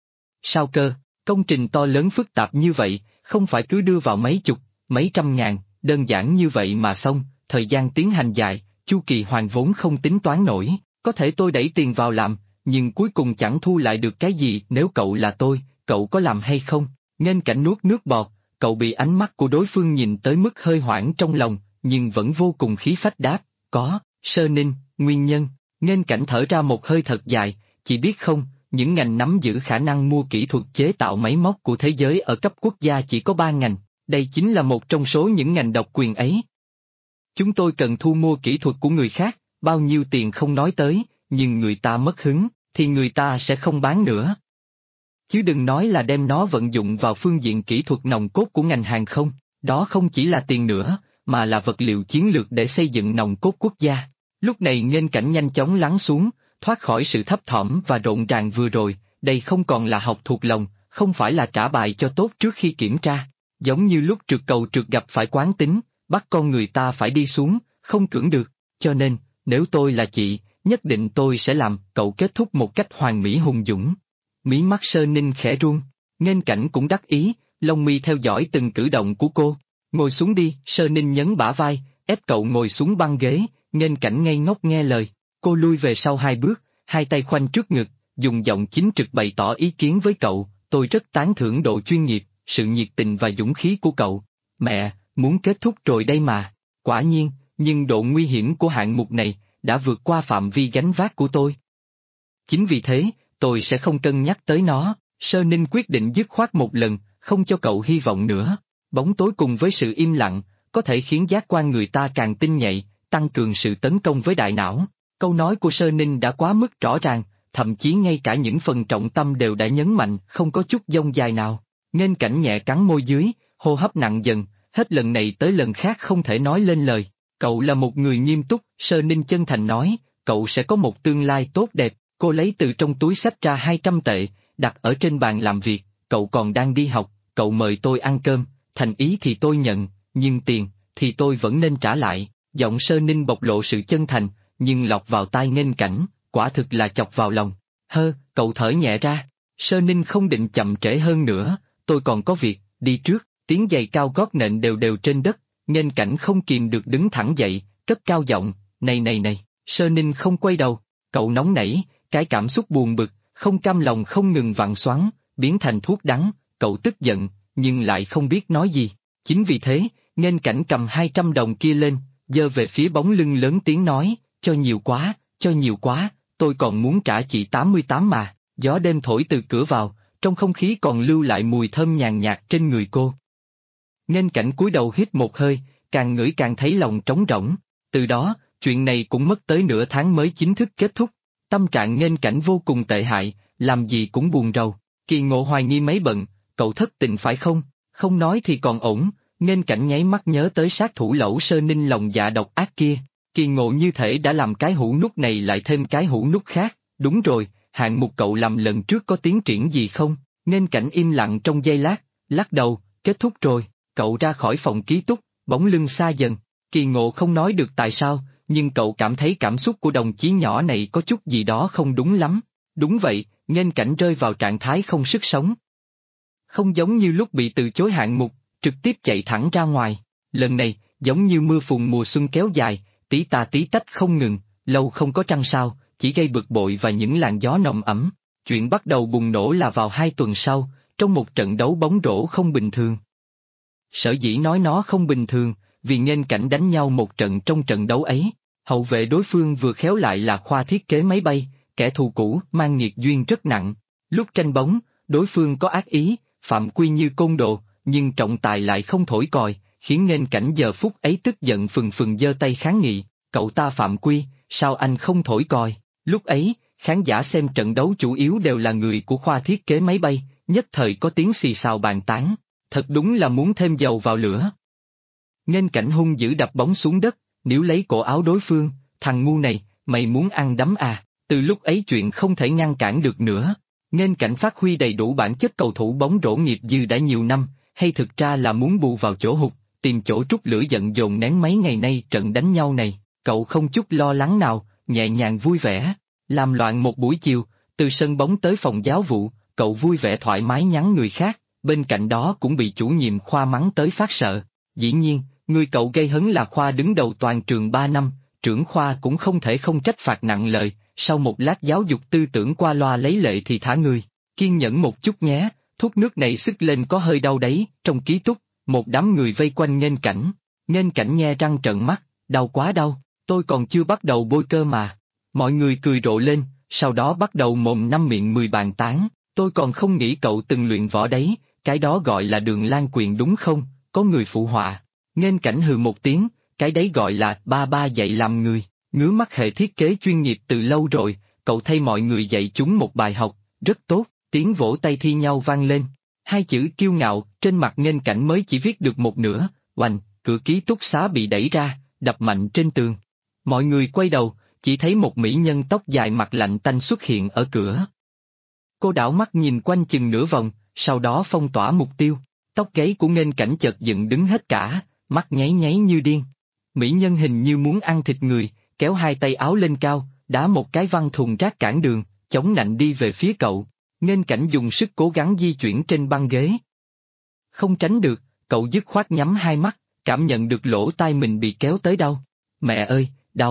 Sao cơ, công trình to lớn phức tạp như vậy, không phải cứ đưa vào mấy chục, mấy trăm ngàn, đơn giản như vậy mà xong, thời gian tiến hành dài, chu kỳ hoàn vốn không tính toán nổi, có thể tôi đẩy tiền vào làm, nhưng cuối cùng chẳng thu lại được cái gì. Nếu cậu là tôi, cậu có làm hay không? Nghênh Cảnh nuốt nước bọt, cậu bị ánh mắt của đối phương nhìn tới mức hơi hoảng trong lòng, nhưng vẫn vô cùng khí phách đáp, có. Sơ Ninh, nguyên nhân. Nghênh Cảnh thở ra một hơi thật dài, chị biết không, những ngành nắm giữ khả năng mua kỹ thuật chế tạo máy móc của thế giới ở cấp quốc gia chỉ có 3 ngành, đây chính là một trong số những ngành độc quyền ấy. Chúng tôi cần thu mua kỹ thuật của người khác, bao nhiêu tiền không nói tới, nhưng người ta mất hứng, thì người ta sẽ không bán nữa. Chứ đừng nói là đem nó vận dụng vào phương diện kỹ thuật nòng cốt của ngành hàng không, đó không chỉ là tiền nữa, mà là vật liệu chiến lược để xây dựng nòng cốt quốc gia. Lúc này Nghênh Cảnh nhanh chóng lắng xuống, thoát khỏi sự thấp thỏm và rộn ràng vừa rồi, đây không còn là học thuộc lòng, không phải là trả bài cho tốt trước khi kiểm tra. Giống như lúc trượt cầu trượt gặp phải quán tính, bắt con người ta phải đi xuống, không cưỡng được, cho nên, nếu tôi là chị, nhất định tôi sẽ làm. Cậu kết thúc một cách hoàn mỹ hùng dũng. Mí mắt Sơ Ninh khẽ run, Nghênh Cảnh cũng đắc ý, lông mi theo dõi từng cử động của cô. Ngồi xuống đi, Sơ Ninh nhấn bả vai, ép cậu ngồi xuống băng ghế, Nghênh Cảnh ngây ngốc nghe lời. Cô lui về sau 2 bước, hai tay khoanh trước ngực, dùng giọng chính trực bày tỏ ý kiến với cậu, tôi rất tán thưởng độ chuyên nghiệp, sự nhiệt tình và dũng khí của cậu. Mẹ, muốn kết thúc rồi đây mà. Quả nhiên, nhưng độ nguy hiểm của hạng mục này đã vượt qua phạm vi gánh vác của tôi. Chính vì thế, tôi sẽ không cân nhắc tới nó. Sơ Ninh quyết định dứt khoát một lần, không cho cậu hy vọng nữa. Bóng tối cùng với sự im lặng, có thể khiến giác quan người ta càng tinh nhạy, tăng cường sự tấn công với đại não. Câu nói của Sơ Ninh đã quá mức rõ ràng, thậm chí ngay cả những phần trọng tâm đều đã nhấn mạnh, không có chút dông dài nào. Nghênh Cảnh nhẹ cắn môi dưới, hô hấp nặng dần, hết lần này tới lần khác không thể nói lên lời. Cậu là một người nghiêm túc, Sơ Ninh chân thành nói, cậu sẽ có một tương lai tốt đẹp. Cô lấy từ trong túi xách ra 200 tệ, đặt ở trên bàn làm việc, cậu còn đang đi học, cậu mời tôi ăn cơm, thành ý thì tôi nhận, nhưng tiền, thì tôi vẫn nên trả lại. Giọng Sơ Ninh bộc lộ sự chân thành, nhưng lọt vào tai Nghênh Cảnh, quả thực là chọc vào lòng. Cậu thở nhẹ ra. Sơ Ninh không định chậm trễ hơn nữa, tôi còn có việc, đi trước. Tiếng giày cao gót nện đều đều trên đất, Nghênh Cảnh không kìm được đứng thẳng dậy, cất cao giọng, này. Sơ Ninh không quay đầu, cậu nóng nảy, cái cảm xúc buồn bực, không cam lòng không ngừng vặn xoắn, biến thành thuốc đắng, cậu tức giận, nhưng lại không biết nói gì. Chính vì thế, Nghênh Cảnh cầm 200 đồng kia lên, giơ về phía bóng lưng lớn tiếng nói, cho nhiều quá, tôi còn muốn trả chị 88 mà. Gió đêm thổi từ cửa vào, trong không khí còn lưu lại mùi thơm nhàn nhạt trên người cô. Nghênh Cảnh cúi đầu hít một hơi, càng ngửi càng thấy lòng trống rỗng. Từ đó, chuyện này cũng mất tới nửa tháng mới chính thức kết thúc. Tâm trạng Nghênh Cảnh vô cùng tệ hại, làm gì cũng buồn rầu. Kỳ Ngộ hoài nghi mấy bận, cậu thất tình phải không? Không nói thì còn ổn. Nghênh Cảnh nháy mắt nhớ tới sát thủ Lẩu Sơ Ninh lòng dạ độc ác kia. Kỳ Ngộ như thể đã làm cái hũ nút này lại thêm cái hũ nút khác. Đúng rồi, hạng mục cậu làm lần trước có tiến triển gì không? Nghênh Cảnh im lặng trong giây lát, lắc đầu, kết thúc rồi. Cậu ra khỏi phòng ký túc, bóng lưng xa dần. Kỳ Ngộ không nói được tại sao, nhưng cậu cảm thấy cảm xúc của đồng chí nhỏ này có chút gì đó không đúng lắm. Đúng vậy, Nghênh Cảnh rơi vào trạng thái không sức sống. Không giống như lúc bị từ chối hạng mục, trực tiếp chạy thẳng ra ngoài. Lần này, giống như mưa phùn mùa xuân kéo dài, tí tà tí tách không ngừng, lâu không có trăng sao, chỉ gây bực bội và những làn gió nồng ẩm. Chuyện bắt đầu bùng nổ là vào 2 tuần sau, trong một trận đấu bóng rổ không bình thường. Sở dĩ nói nó không bình thường, vì Nghênh Cảnh đánh nhau một trận trong trận đấu ấy. Hậu vệ đối phương vừa khéo lại là khoa thiết kế máy bay, kẻ thù cũ mang nghiệt duyên rất nặng. Lúc tranh bóng, đối phương có ác ý, phạm quy như côn đồ, nhưng trọng tài lại không thổi còi, khiến Nghênh Cảnh giờ phút ấy tức giận phừng phừng giơ tay kháng nghị, cậu ta phạm quy, sao anh không thổi còi? Lúc ấy, khán giả xem trận đấu chủ yếu đều là người của khoa thiết kế máy bay, nhất thời có tiếng xì xào bàn tán, thật đúng là muốn thêm dầu vào lửa. Nghênh Cảnh hung dữ đập bóng xuống đất, níu lấy cổ áo đối phương, thằng ngu này, mày muốn ăn đấm à? Từ lúc ấy chuyện không thể ngăn cản được nữa. Nghênh Cảnh phát huy đầy đủ bản chất cầu thủ bóng rổ nghiệp dư đã nhiều năm, hay thực ra là muốn bù vào chỗ hụt, tìm chỗ trút lửa giận dồn nén mấy ngày nay trận đánh nhau này, cậu không chút lo lắng nào, nhẹ nhàng vui vẻ. Làm loạn một buổi chiều, từ sân bóng tới phòng giáo vụ, cậu vui vẻ thoải mái nhắn người khác, bên cạnh đó cũng bị chủ nhiệm khoa mắng tới phát sợ. Dĩ nhiên, người cậu gây hấn là khoa đứng đầu toàn trường 3 năm, trưởng khoa cũng không thể không trách phạt nặng lời, sau một lát giáo dục tư tưởng qua loa lấy lệ thì thả người. Kiên nhẫn một chút nhé, thuốc nước này sức lên có hơi đau đấy. Trong ký túc, một đám người vây quanh Nghênh Cảnh. Nghênh Cảnh nhe răng trợn mắt, đau quá đau, tôi còn chưa bắt đầu bôi cơ mà. Mọi người cười rộ lên, sau đó bắt đầu mồm năm miệng 10 bàn tán, tôi còn không nghĩ cậu từng luyện võ đấy, cái đó gọi là Đường Lan Quyền đúng không? Có người phụ họa. Nghênh Cảnh hừ một tiếng, cái đấy gọi là ba dạy làm người. Ngứa mắt hệ thiết kế chuyên nghiệp từ lâu rồi, cậu thay mọi người dạy chúng một bài học, rất tốt, tiếng vỗ tay thi nhau vang lên. 2 chữ kiêu ngạo, trên mặt Nghênh Cảnh mới chỉ viết được một nửa, oành, cửa ký túc xá bị đẩy ra, đập mạnh trên tường. Mọi người quay đầu, chỉ thấy một mỹ nhân tóc dài mặt lạnh tanh xuất hiện ở cửa. Cô đảo mắt nhìn quanh chừng nửa vòng, sau đó phong tỏa mục tiêu. Tóc gáy của Nghênh Cảnh chợt dựng đứng hết cả, mắt nháy nháy như điên. Mỹ nhân hình như muốn ăn thịt người, kéo 2 tay áo lên cao, đá một cái văng thùng rác cản đường, chống nạnh đi về phía cậu. Nghênh Cảnh dùng sức cố gắng di chuyển trên băng ghế. Không tránh được, cậu dứt khoát nhắm hai mắt, cảm nhận được lỗ tai mình bị kéo tới đau. Mẹ ơi,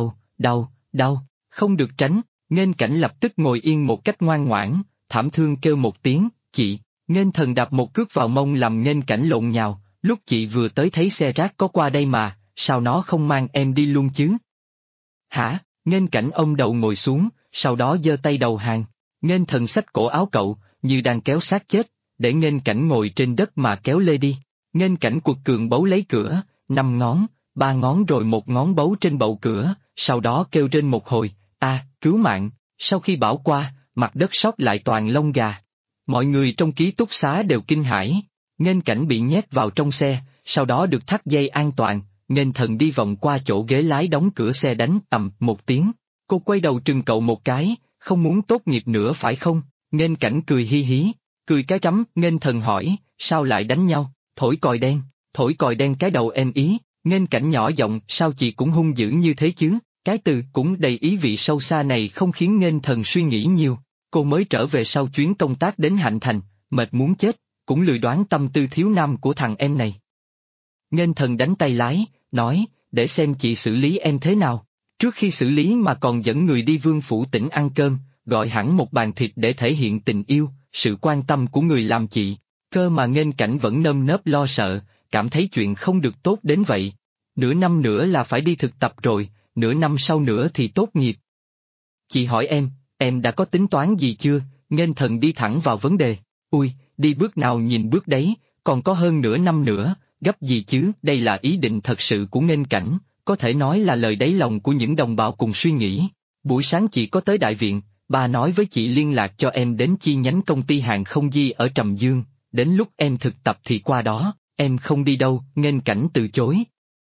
đau, không được tránh. Nghênh Cảnh lập tức ngồi yên một cách ngoan ngoãn, thảm thương kêu một tiếng, chị. Nghênh Thần đạp một cước vào mông làm Nghênh Cảnh lộn nhào, lúc chị vừa tới thấy xe rác có qua đây mà, sao nó không mang em đi luôn chứ? Hả? Nghênh Cảnh ôm đầu ngồi xuống, sau đó giơ tay đầu hàng. Nghênh Thần xách cổ áo cậu, như đang kéo xác chết, để Nghênh Cảnh ngồi trên đất mà kéo lê đi. Nghênh Cảnh quật cường bấu lấy cửa, 5 ngón, 3 ngón rồi 1 ngón bấu trên bậu cửa, sau đó kêu trên một hồi, cứu mạng. Sau khi bão qua, mặt đất sót lại toàn lông gà. Mọi người trong ký túc xá đều kinh hãi. Nghênh Cảnh bị nhét vào trong xe, sau đó được thắt dây an toàn. Nghênh Thần đi vòng qua chỗ ghế lái đóng cửa xe đánh ầm một tiếng. Cô quay đầu trừng cậu một cái, không muốn tốt nghiệp nữa phải không? Nghênh Cảnh cười hi hí, cười cái rắm. Nghênh Thần hỏi, sao lại đánh nhau? Thổi còi đen cái đầu em ý. Nghênh Cảnh nhỏ giọng, sao chị cũng hung dữ như thế chứ? Cái từ cũng đầy ý vị sâu xa này không khiến Nghênh Thần suy nghĩ nhiều. Cô mới trở về sau chuyến công tác đến Hạnh Thành, mệt muốn chết, cũng lười đoán tâm tư thiếu nam của thằng em này. Nghênh Thần đánh tay lái, nói, để xem chị xử lý em thế nào. Trước khi xử lý mà còn dẫn người đi Vương Phủ tỉnh ăn cơm, gọi hẳn một bàn thịt để thể hiện tình yêu, sự quan tâm của người làm chị. Cơ mà Nghênh Cảnh vẫn nơm nớp lo sợ, cảm thấy chuyện không được tốt đến vậy. Nửa năm nữa là phải đi thực tập rồi, nửa năm sau nữa thì tốt nghiệp. Chị hỏi em đã có tính toán gì chưa? Nghênh Thần đi thẳng vào vấn đề. Ui, đi bước nào nhìn bước đấy, còn có hơn nửa năm nữa, gấp gì chứ? Đây là ý định thật sự của Nghênh Cảnh, có thể nói là lời đáy lòng của những đồng bào cùng suy nghĩ. Buổi sáng chị có tới đại viện, bà nói với chị liên lạc cho em đến chi nhánh công ty hàng không Di ở Trầm Dương, đến lúc em thực tập thì qua đó, em không đi đâu. Nghênh Cảnh từ chối.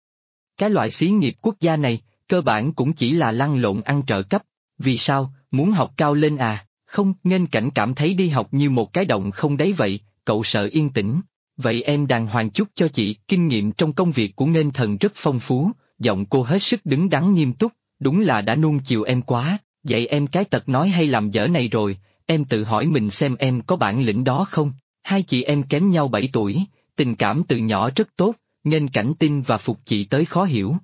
Cái loại xí nghiệp quốc gia này, cơ bản cũng chỉ là lăn lộn ăn trợ cấp. Vì sao, muốn học cao lên à? Không, Nghênh Cảnh cảm thấy đi học như một cái động không đáy vậy, cậu sợ yên tĩnh. Vậy em đàng hoàng chút cho chị. Kinh nghiệm trong công việc của Nghênh Thần rất phong phú, giọng cô hết sức đứng đắn nghiêm túc, đúng là đã nuông chiều em quá, dạy em cái tật nói hay làm dở này rồi, em tự hỏi mình xem em có bản lĩnh đó không? Hai chị em kém nhau 7 tuổi, tình cảm từ nhỏ rất tốt, Nghênh Cảnh tin và phục chị tới khó hiểu.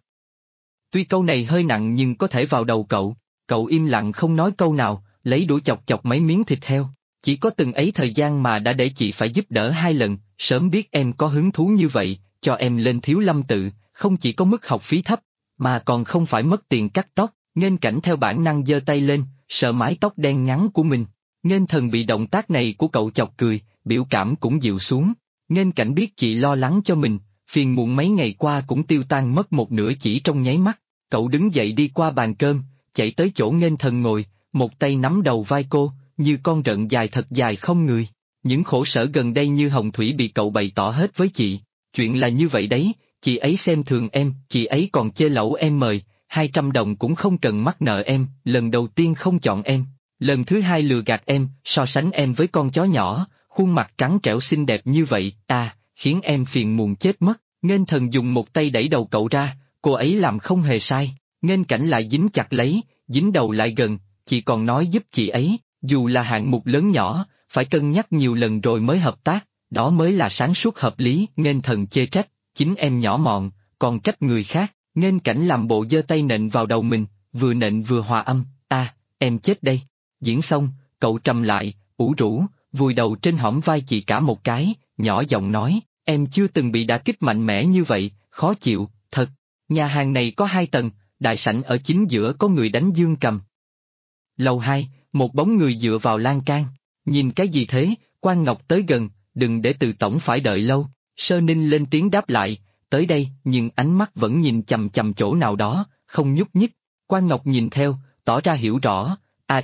Tuy câu này hơi nặng nhưng có thể vào đầu cậu im lặng không nói câu nào, lấy đũa chọc chọc mấy miếng thịt heo. Chỉ có từng ấy thời gian mà đã để chị phải giúp đỡ 2 lần, sớm biết em có hứng thú như vậy, cho em lên Thiếu Lâm Tự, không chỉ có mức học phí thấp, mà còn không phải mất tiền cắt tóc. Nghênh Cảnh theo bản năng giơ tay lên, sờ mái tóc đen ngắn của mình. Nghênh Thần bị động tác này của cậu chọc cười, biểu cảm cũng dịu xuống. Nghênh Cảnh biết chị lo lắng cho mình, phiền muộn mấy ngày qua cũng tiêu tan mất một nửa chỉ trong nháy mắt. Cậu đứng dậy đi qua bàn cơm, chạy tới chỗ Nghênh Thần ngồi, một tay nắm đầu vai cô, như con rận dài thật dài không người. Những khổ sở gần đây như hồng thủy bị cậu bày tỏ hết với chị. Chuyện là như vậy đấy, chị ấy xem thường em, chị ấy còn chê lẩu em mời, 200 đồng cũng không cần mắc nợ em, lần đầu tiên không chọn em, lần thứ hai lừa gạt em, so sánh em với con chó nhỏ, khuôn mặt trắng trẻo xinh đẹp như vậy, khiến em phiền muộn chết mất. Nghênh Thần dùng một tay đẩy đầu cậu ra, cô ấy làm không hề sai. Nghênh Cảnh lại dính chặt lấy, dính đầu lại gần, chị còn nói giúp chị ấy, dù là hạng mục lớn nhỏ, phải cân nhắc nhiều lần rồi mới hợp tác, đó mới là sáng suốt hợp lý. Nghênh Thần chê trách, chính em nhỏ mọn, còn trách người khác. Nghênh Cảnh làm bộ giơ tay nện vào đầu mình, vừa nện vừa hòa âm, em chết đây. Diễn xong, cậu trầm lại, ủ rũ, vùi đầu trên hõm vai chị cả một cái, nhỏ giọng nói, em chưa từng bị đả kích mạnh mẽ như vậy, khó chịu, thật. Nhà hàng này có 2 tầng, đại sảnh ở chính giữa có người đánh dương cầm. Lầu 2, một bóng người dựa vào lan can. Nhìn cái gì thế? Quan Ngọc tới gần, đừng để Từ tổng phải đợi lâu. Sơ Ninh lên tiếng đáp lại, tới đây, nhưng ánh mắt vẫn nhìn chằm chằm chỗ nào đó, không nhúc nhích. Quan Ngọc nhìn theo, tỏ ra hiểu rõ,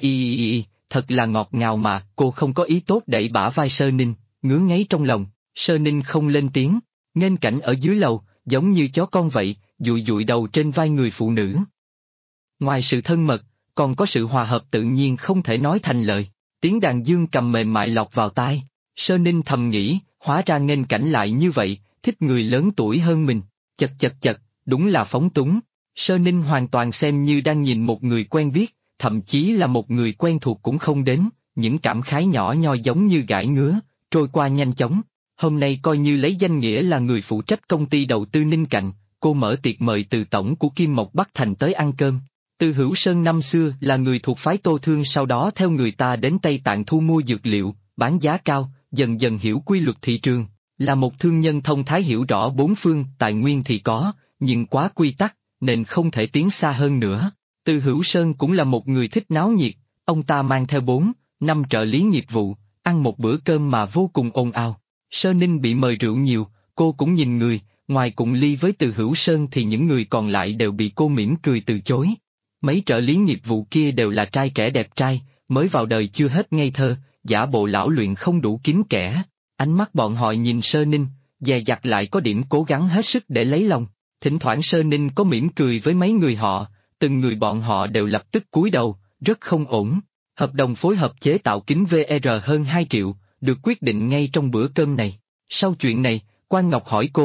thật là ngọt ngào mà. Cô không có ý tốt đẩy bả vai Sơ Ninh, ngứa ngáy trong lòng. Sơ Ninh không lên tiếng. Nghênh Cảnh ở dưới lầu, giống như chó con vậy, dụi dụi đầu trên vai người phụ nữ. Ngoài sự thân mật, còn có sự hòa hợp tự nhiên không thể nói thành lời. Tiếng đàn dương cầm mềm mại lọt vào tai. Sơ Ninh thầm nghĩ, hóa ra Nghênh Cảnh lại như vậy, thích người lớn tuổi hơn mình. Chật, đúng là phóng túng. Sơ Ninh hoàn toàn xem như đang nhìn một người quen biết, thậm chí là một người quen thuộc cũng không đến. Những cảm khái nhỏ nhoi giống như gãi ngứa, trôi qua nhanh chóng. Hôm nay coi như lấy danh nghĩa là người phụ trách công ty đầu tư Ninh Cạnh, cô mở tiệc mời Từ tổng của Kim Mộc Bắc Thành tới ăn cơm. Từ Hữu Sơn năm xưa là người thuộc phái Tô Thương, sau đó theo người ta đến Tây Tạng thu mua dược liệu, bán giá cao, dần dần hiểu quy luật thị trường, là một thương nhân thông thái hiểu rõ bốn phương. Tài nguyên thì có, nhưng quá quy tắc, nên không thể tiến xa hơn nữa. Từ Hữu Sơn cũng là một người thích náo nhiệt, ông ta mang theo 4-5 trợ lý nghiệp vụ, ăn một bữa cơm mà vô cùng ồn ào. Sơ Ninh bị mời rượu nhiều, cô cũng nhìn người, ngoài cùng ly với Từ Hữu Sơn thì những người còn lại đều bị cô mỉm cười từ chối. Mấy trợ lý nghiệp vụ kia đều là trai trẻ đẹp trai, mới vào đời chưa hết ngây thơ, giả bộ lão luyện không đủ kín kẽ. Ánh mắt bọn họ nhìn Sơ Ninh, dè dặt lại có điểm cố gắng hết sức để lấy lòng. Thỉnh thoảng Sơ Ninh có mỉm cười với mấy người họ, từng người bọn họ đều lập tức cúi đầu, rất không ổn. Hợp đồng phối hợp chế tạo kính VR hơn 2 triệu, được quyết định ngay trong bữa cơm này. Sau chuyện này, Quan Ngọc hỏi cô,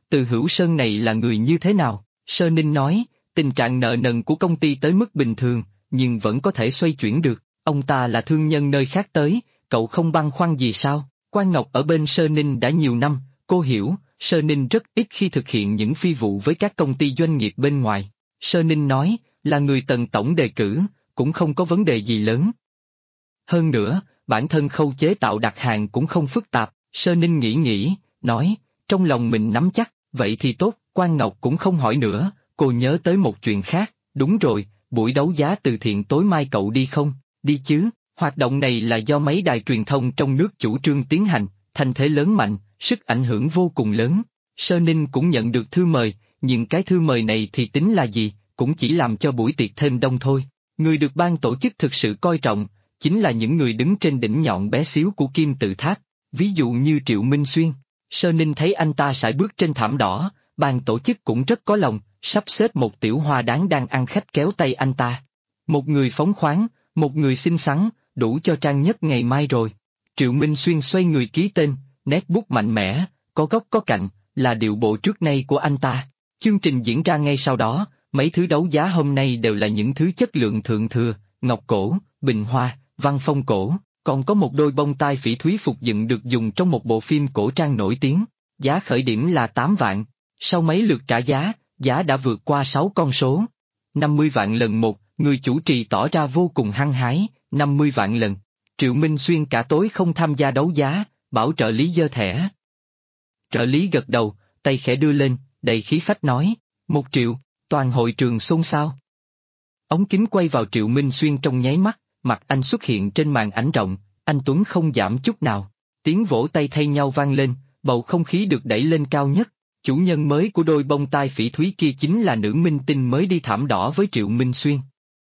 Từ Hữu Sơn này là người như thế nào? Sơ Ninh nói, tình trạng nợ nần của công ty tới mức bình thường, nhưng vẫn có thể xoay chuyển được. Ông ta là thương nhân nơi khác tới, cậu không băn khoăn gì sao? Quan Ngọc ở bên Sơ Ninh đã nhiều năm, cô hiểu, Sơ Ninh rất ít khi thực hiện những phi vụ với các công ty doanh nghiệp bên ngoài. Sơ Ninh nói, là người Tần tổng đề cử, cũng không có vấn đề gì lớn. Hơn nữa, bản thân khâu chế tạo đặt hàng cũng không phức tạp. Sơ Ninh nghĩ, nói, trong lòng mình nắm chắc, vậy thì tốt. Quan Ngọc cũng không hỏi nữa, cô nhớ tới một chuyện khác, đúng rồi, buổi đấu giá từ thiện tối mai cậu đi không? Đi chứ, hoạt động này là do mấy đài truyền thông trong nước chủ trương tiến hành, thành thế lớn mạnh, sức ảnh hưởng vô cùng lớn. Sơ Ninh cũng nhận được thư mời, nhưng cái thư mời này thì tính là gì, cũng chỉ làm cho buổi tiệc thêm đông thôi. Người được ban tổ chức thực sự coi trọng, chính là những người đứng trên đỉnh nhọn bé xíu của kim tự tháp, ví dụ như Triệu Minh Xuyên. Sơ Ninh thấy anh ta sải bước trên thảm đỏ, ban tổ chức cũng rất có lòng, sắp xếp một tiểu hoa đáng đang ăn khách kéo tay anh ta. Một người phóng khoáng, một người xinh xắn, đủ cho trang nhất ngày mai rồi. Triệu Minh Xuyên xoay người ký tên, nét bút mạnh mẽ, có góc có cạnh, là điệu bộ trước nay của anh ta. Chương trình diễn ra ngay sau đó, mấy thứ đấu giá hôm nay đều là những thứ chất lượng thượng thừa, ngọc cổ, bình hoa, văn phong cổ, còn có một đôi bông tai phỉ thúy phục dựng được dùng trong một bộ phim cổ trang nổi tiếng. Giá khởi điểm là 8 vạn, sau mấy lượt trả giá, giá đã vượt qua 6 con số. 50 vạn lần một, người chủ trì tỏ ra vô cùng hăng hái, 50 vạn lần. Triệu Minh Xuyên cả tối không tham gia đấu giá, bảo trợ lý giơ thẻ. Trợ lý gật đầu, tay khẽ đưa lên, đầy khí phách nói, 1 triệu, toàn hội trường xôn xao. Ống kính quay vào Triệu Minh Xuyên trong nháy mắt, mặt anh xuất hiện trên màn ảnh rộng, anh Tuấn không giảm chút nào. Tiếng vỗ tay thay nhau vang lên, bầu không khí được đẩy lên cao nhất. Chủ nhân mới của đôi bông tai phỉ thúy kia chính là nữ minh tinh mới đi thảm đỏ với Triệu Minh Xuyên.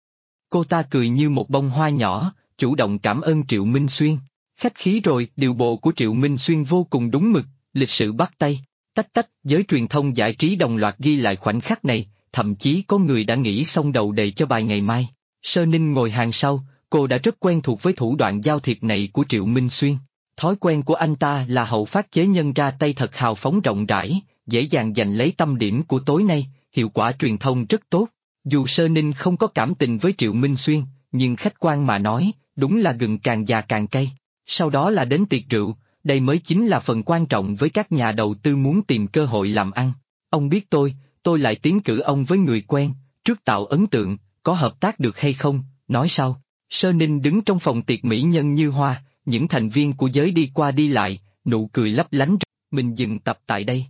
Cô ta cười như một bông hoa nhỏ, chủ động cảm ơn Triệu Minh Xuyên. Khách khí rồi, điều bộ của Triệu Minh Xuyên vô cùng đúng mực, lịch sự bắt tay. Tách tách, giới truyền thông giải trí đồng loạt ghi lại khoảnh khắc này, thậm chí có người đã nghĩ xong đầu đề cho bài ngày mai. Sơ Ninh ngồi hàng sau, cô đã rất quen thuộc với thủ đoạn giao thiệp này của Triệu Minh Xuyên. Thói quen của anh ta là hậu phát chế nhân ra tay thật hào phóng rộng rãi, dễ dàng giành lấy tâm điểm của tối nay, hiệu quả truyền thông rất tốt. Dù Sơ Ninh không có cảm tình với Triệu Minh Xuyên, nhưng khách quan mà nói, đúng là gừng càng già càng cay. Sau đó là đến tiệc rượu, đây mới chính là phần quan trọng với các nhà đầu tư muốn tìm cơ hội làm ăn. Ông biết tôi lại tiến cử ông với người quen, trước tạo ấn tượng, có hợp tác được hay không, nói sau. Sơ Ninh đứng trong phòng tiệc mỹ nhân như hoa, những thành viên của giới đi qua đi lại, nụ cười lấp lánh. Mình dừng tập tại đây.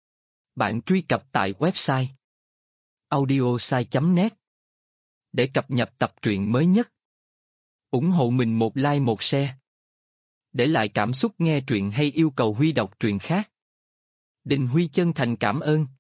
Bạn truy cập tại website audiosai.net để cập nhật tập truyện mới nhất. Ủng hộ mình một like một share. Để lại cảm xúc nghe truyện hay yêu cầu Huy đọc truyện khác. Đình Huy chân thành cảm ơn.